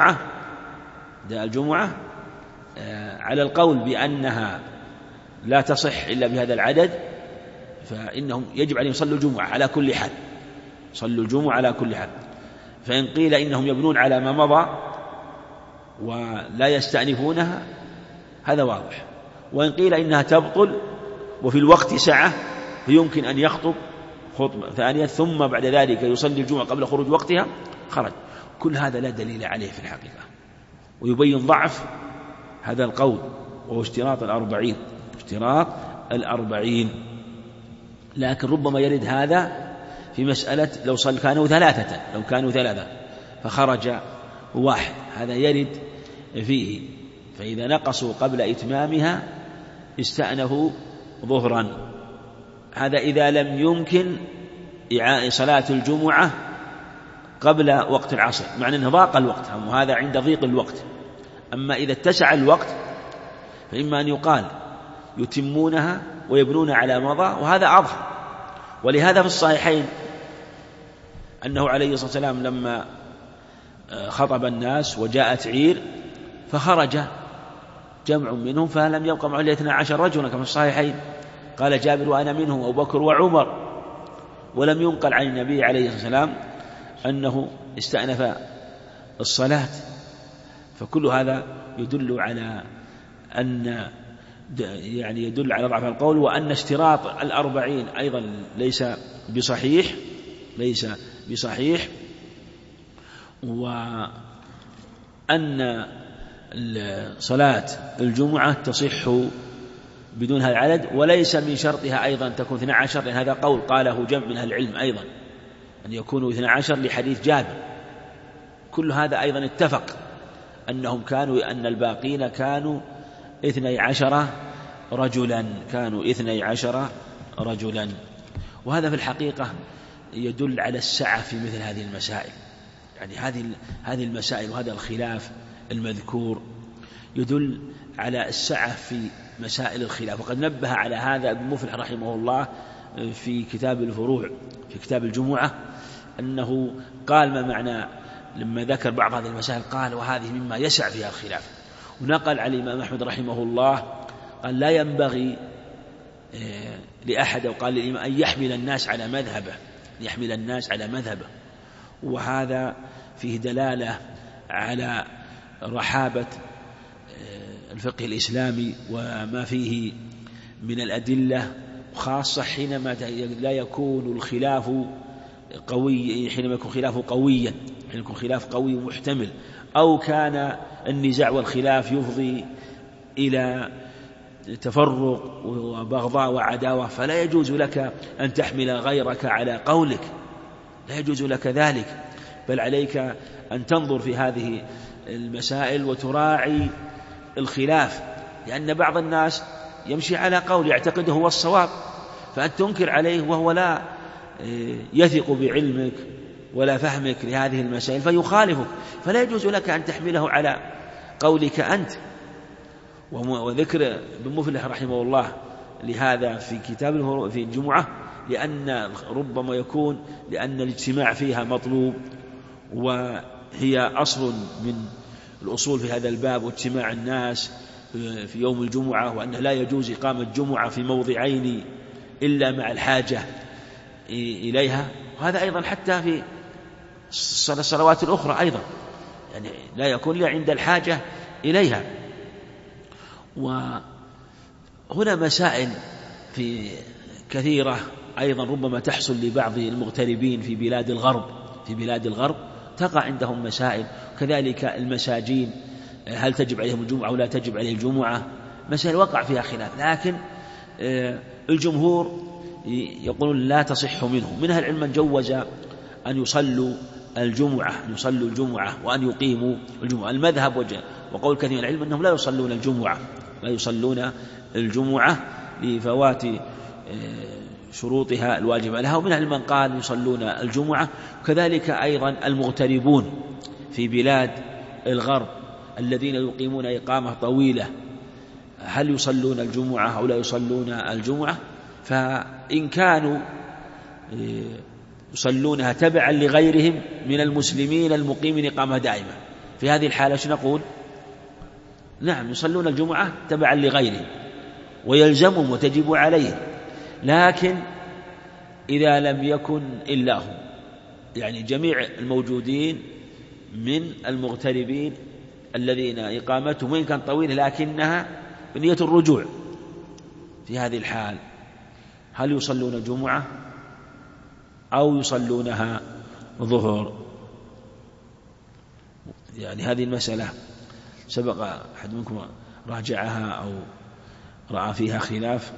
الجمعة على القول بأنها لا تصح إلا بهذا العدد، فإنهم يجب عليهم يصلوا الجمعة على كل حال. فإن قيل إنهم يبنون على ما مضى ولا يستأنفونها هذا واضح، وإن قيل إنها تبطل وفي الوقت سعة فيمكن أن يخطب خطبة ثانية ثم بعد ذلك يصلي الجمعة قبل خروج وقتها خرج. كل هذا لا دليل عليه في الحقيقة، ويبين ضعف هذا القول، وهو اشتراط 40. لكن ربما يرد هذا في مسألة لو كانوا ثلاثة فخرج واحد، هذا يرد فيه. فإذا نقصوا قبل إتمامها استأنفوا ظهرا. هذا إذا لم يمكن صلاة الجمعة قبل وقت العصر، معنى أنه ضاق الوقت، وهذا عند ضيق الوقت. أما إذا اتسع الوقت فإما أن يقال يتمونها ويبنون على مضى، وهذا أظهر. ولهذا في الصحيحين أنه عليه الصلاة والسلام لما خطب الناس وجاءت عير فخرج جمع منهم فلم يبق معه إلا 12 رجلا كما في الصحيحين، قال جابر وأنا منهم أبو بكر وعمر. ولم ينقل عن النبي عليه الصلاة والسلام أنه استأنف الصلاة. فكل هذا يدل على ضعف القول، وأن اشتراط 40 أيضا ليس بصحيح، وأن صلاة الجمعة تصح بدون هذا العدد، وليس من شرطها أيضا تكون 12، لأن هذا قول قاله جمع من أهل العلم أيضا أن يكونوا 12 لحديث جابر. كل هذا أيضا اتفق أن الباقين كانوا 12 رجلا. وهذا في الحقيقة يدل على السعة في مثل هذه المسائل. يعني هذه المسائل وهذا الخلاف المذكور يدل على السعة في مسائل الخلاف. وقد نبه على هذا ابن مفلح رحمه الله في كتاب الفروع في كتاب الجمعة، أنه قال ما معنى لما ذكر بعض هذه المسائل قال وهذه مما يسع فيها الخلاف. ونقل على الإمام أحمد رحمه الله قال لا ينبغي لأحد، وقال للإمام أن يحمل الناس على مذهبه، وهذا فيه دلالة على رحابة الفقه الإسلامي وما فيه من الأدلة، خاصة حينما لا يكون الخلاف قوي، حينما يكون خلافه قويا، حينما يكون خلاف قوي محتمل، أو كان النزاع والخلاف يفضي إلى تفرق وبغضاء وعداوة، فلا يجوز لك أن تحمل غيرك على قولك، لا يجوز لك ذلك، بل عليك أن تنظر في هذه المسائل وتراعي الخلاف، لأن بعض الناس يمشي على قول يعتقده هو الصواب، فأنت تنكر عليه وهو لا يثق بعلمك ولا فهمك لهذه المسائل فيخالفك، فلا يجوز لك أن تحمله على قولك أنت. وذكر ابن مفلح رحمه الله لهذا في كتاب في الجمعة، لأن ربما يكون لأن الاجتماع فيها مطلوب، وهي أصل من الأصول في هذا الباب، واجتماع الناس في يوم الجمعة، وأنه لا يجوز إقامة جمعة في موضعين إلا مع الحاجة إليها، وهذا أيضا حتى في الصلوات الأخرى أيضا، يعني لا يكون إلا عند الحاجة إليها. وهنا مسائل في كثيرة أيضا ربما تحصل لبعض المغتربين في بلاد الغرب تقع عندهم مسائل، كذلك المساجين هل تجب عليهم الجمعة أو لا تجب عليهم الجمعة، مسائل وقع فيها خلاف، لكن الجمهور يقولون لا تصح منها العلم من جوز أن يصلوا الجمعة وأن يقيموا الجمعة. المذهب وقول كثير من العلم أنهم لا يصلون الجمعة لفوات شروطها الواجبة لها، ومنها من قال يصلون الجمعة. وكذلك أيضا المغتربون في بلاد الغرب الذين يقيمون إقامة طويلة هل يصلون الجمعة أو لا يصلون الجمعة؟ فإن كانوا يصلونها تبعا لغيرهم من المسلمين المقيمين إقامة دائمة، في هذه الحالة نقول نعم يصلون الجمعة تبعا لغيرهم ويلزمهم وتجب عليهم، لكن إذا لم يكن إلا هم، يعني جميع الموجودين من المغتربين الذين إقامتهم وإن كان طويلة لكنها بنية الرجوع، في هذه الحال هل يصلون الجمعة أو يصلونها ظهر؟ يعني هذه المسألة سبق أحد منكم راجعها أو رأى فيها خلاف،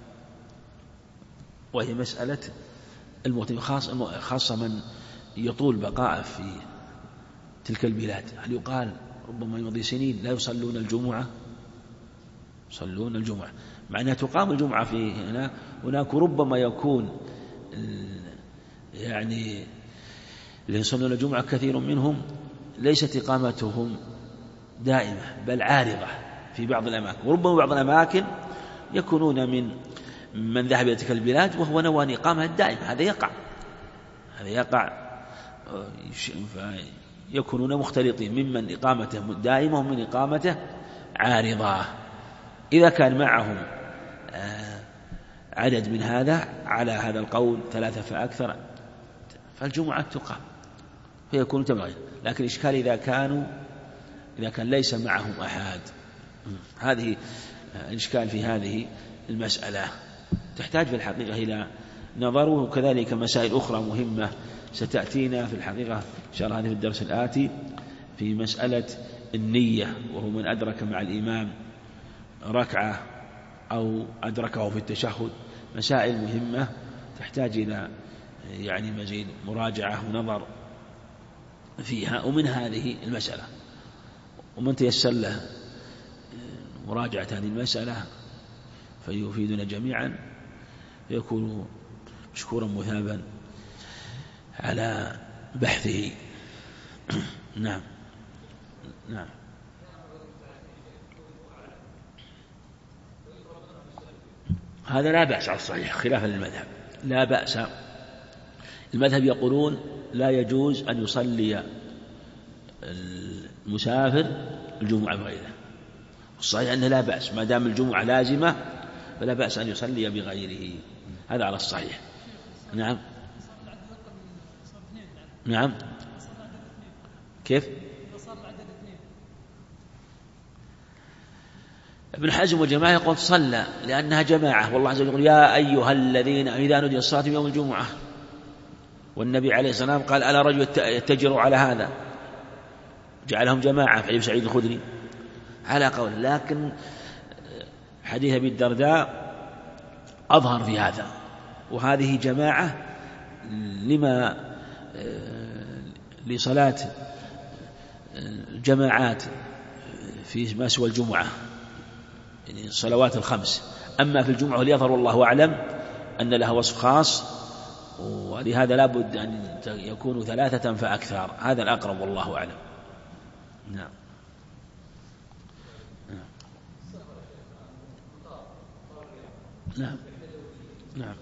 وهي مسألة المغترب، خاصة من يطول بقاء في تلك البلاد، هل يقال ربما يمضي سنين لا يصلون الجمعة؟ يصلون الجمعة مع أنها تقام الجمعة في هناك ربما يكون يعني اللي يصلون الجمعة كثير منهم ليست إقامتهم دائمة بل عارضة في بعض الأماكن، وربما بعض الأماكن يكونون من ذهب إلى تلك البلاد وهو نوى أن إقامة دائمة، هذا يقع يكونون مختلطين ممن إقامته دائمة ومن إقامته عارضة. إذا كان معهم عدد من هذا على هذا القول 3 فأكثر فالجمعة تقام فيكون تبعين، لكن إشكال إذا كان ليس معهم أحد، هذه الإشكال في هذه المسألة تحتاج في الحقيقة إلى نظر. وكذلك مسائل أخرى مهمة ستأتينا في الحقيقة إن شاء الله هذه في الدرس الآتي في مسألة النية، وهو من أدرك مع الإمام ركعة أو أدركه في التشهد، مسائل مهمة تحتاج إلى يعني مزيد مراجعة ونظر فيها. ومن هذه المسألة ومن تيسر له مراجعة هذه المسألة فيفيدنا جميعا فيكون مشكورا مثابا على بحثه. نعم هذا لا بأس على الصحيح خلافا للمذهب، لا بأس. المذهب يقولون لا يجوز أن يصلي المسافر الجمعة بغيره، والصحيح أنه لا بأس ما دام الجمعة لازمة فلا بأس أن يصلي بغيره، هذا على الصحيح. نعم نعم. كيف؟ ابن حزم والجماعة يقول صلى لأنها جماعة، والله عز وجل يقول يا أيها الذين إذا نودي الصلاة يوم الجمعة، والنبي عليه الصلاة والسلام قال ألا رجل يتجر على هذا، جعلهم جماعة في حديث سعيد الخدري على قول. لكن حديث أبي الدرداء أظهر في هذا، وهذه جماعة لصلاة الجماعات في ما سوى الجمعة، يعني الصلوات الخمس. أما في الجمعة وليظهر والله أعلم أن لها وصف خاص، ولهذا لا بد أن يكونوا 3 فأكثر، هذا الأقرب والله أعلم. نعم نعم نعم.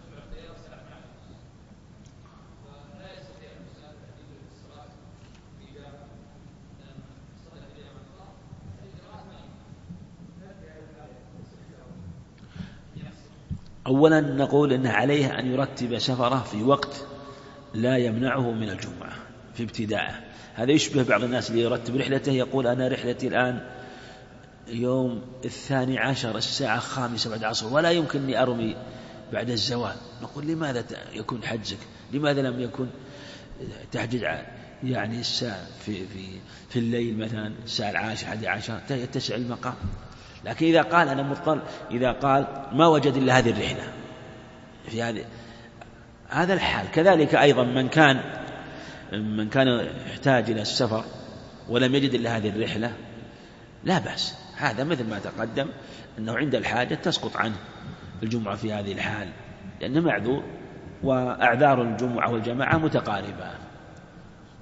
أولا نقول إن عليه أن يرتب سفره في وقت لا يمنعه من الجمعة في ابتداءه. هذا يشبه بعض الناس اللي يرتب رحلته يقول أنا رحلتي الآن يوم 12 الساعة 5 بعد العصر ولا يمكنني أرمي بعد الزوال. نقول لماذا يكون حجك؟ لماذا لم يكن تحجج يعني الساعة في الليل مثلا الساعة 10 يتسع المقام؟ لكن إذا قال أنا مضطر، إذا قال ما وجد إلا هذه الرحلة في هذا الحال. كذلك أيضا من كان يحتاج إلى السفر ولم يجد إلا هذه الرحلة لا بأس، هذا مثل ما تقدم أنه عند الحاجة تسقط عنه الجمعة في هذه الحال لأنه معذور، وأعذار الجمعة والجماعة متقاربة.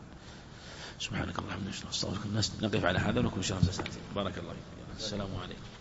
سبحانك اللهم وبحمدك نستغفرك. نقف على هذا ونكون إن شاء الله. بارك الله فيك. السلام عليكم.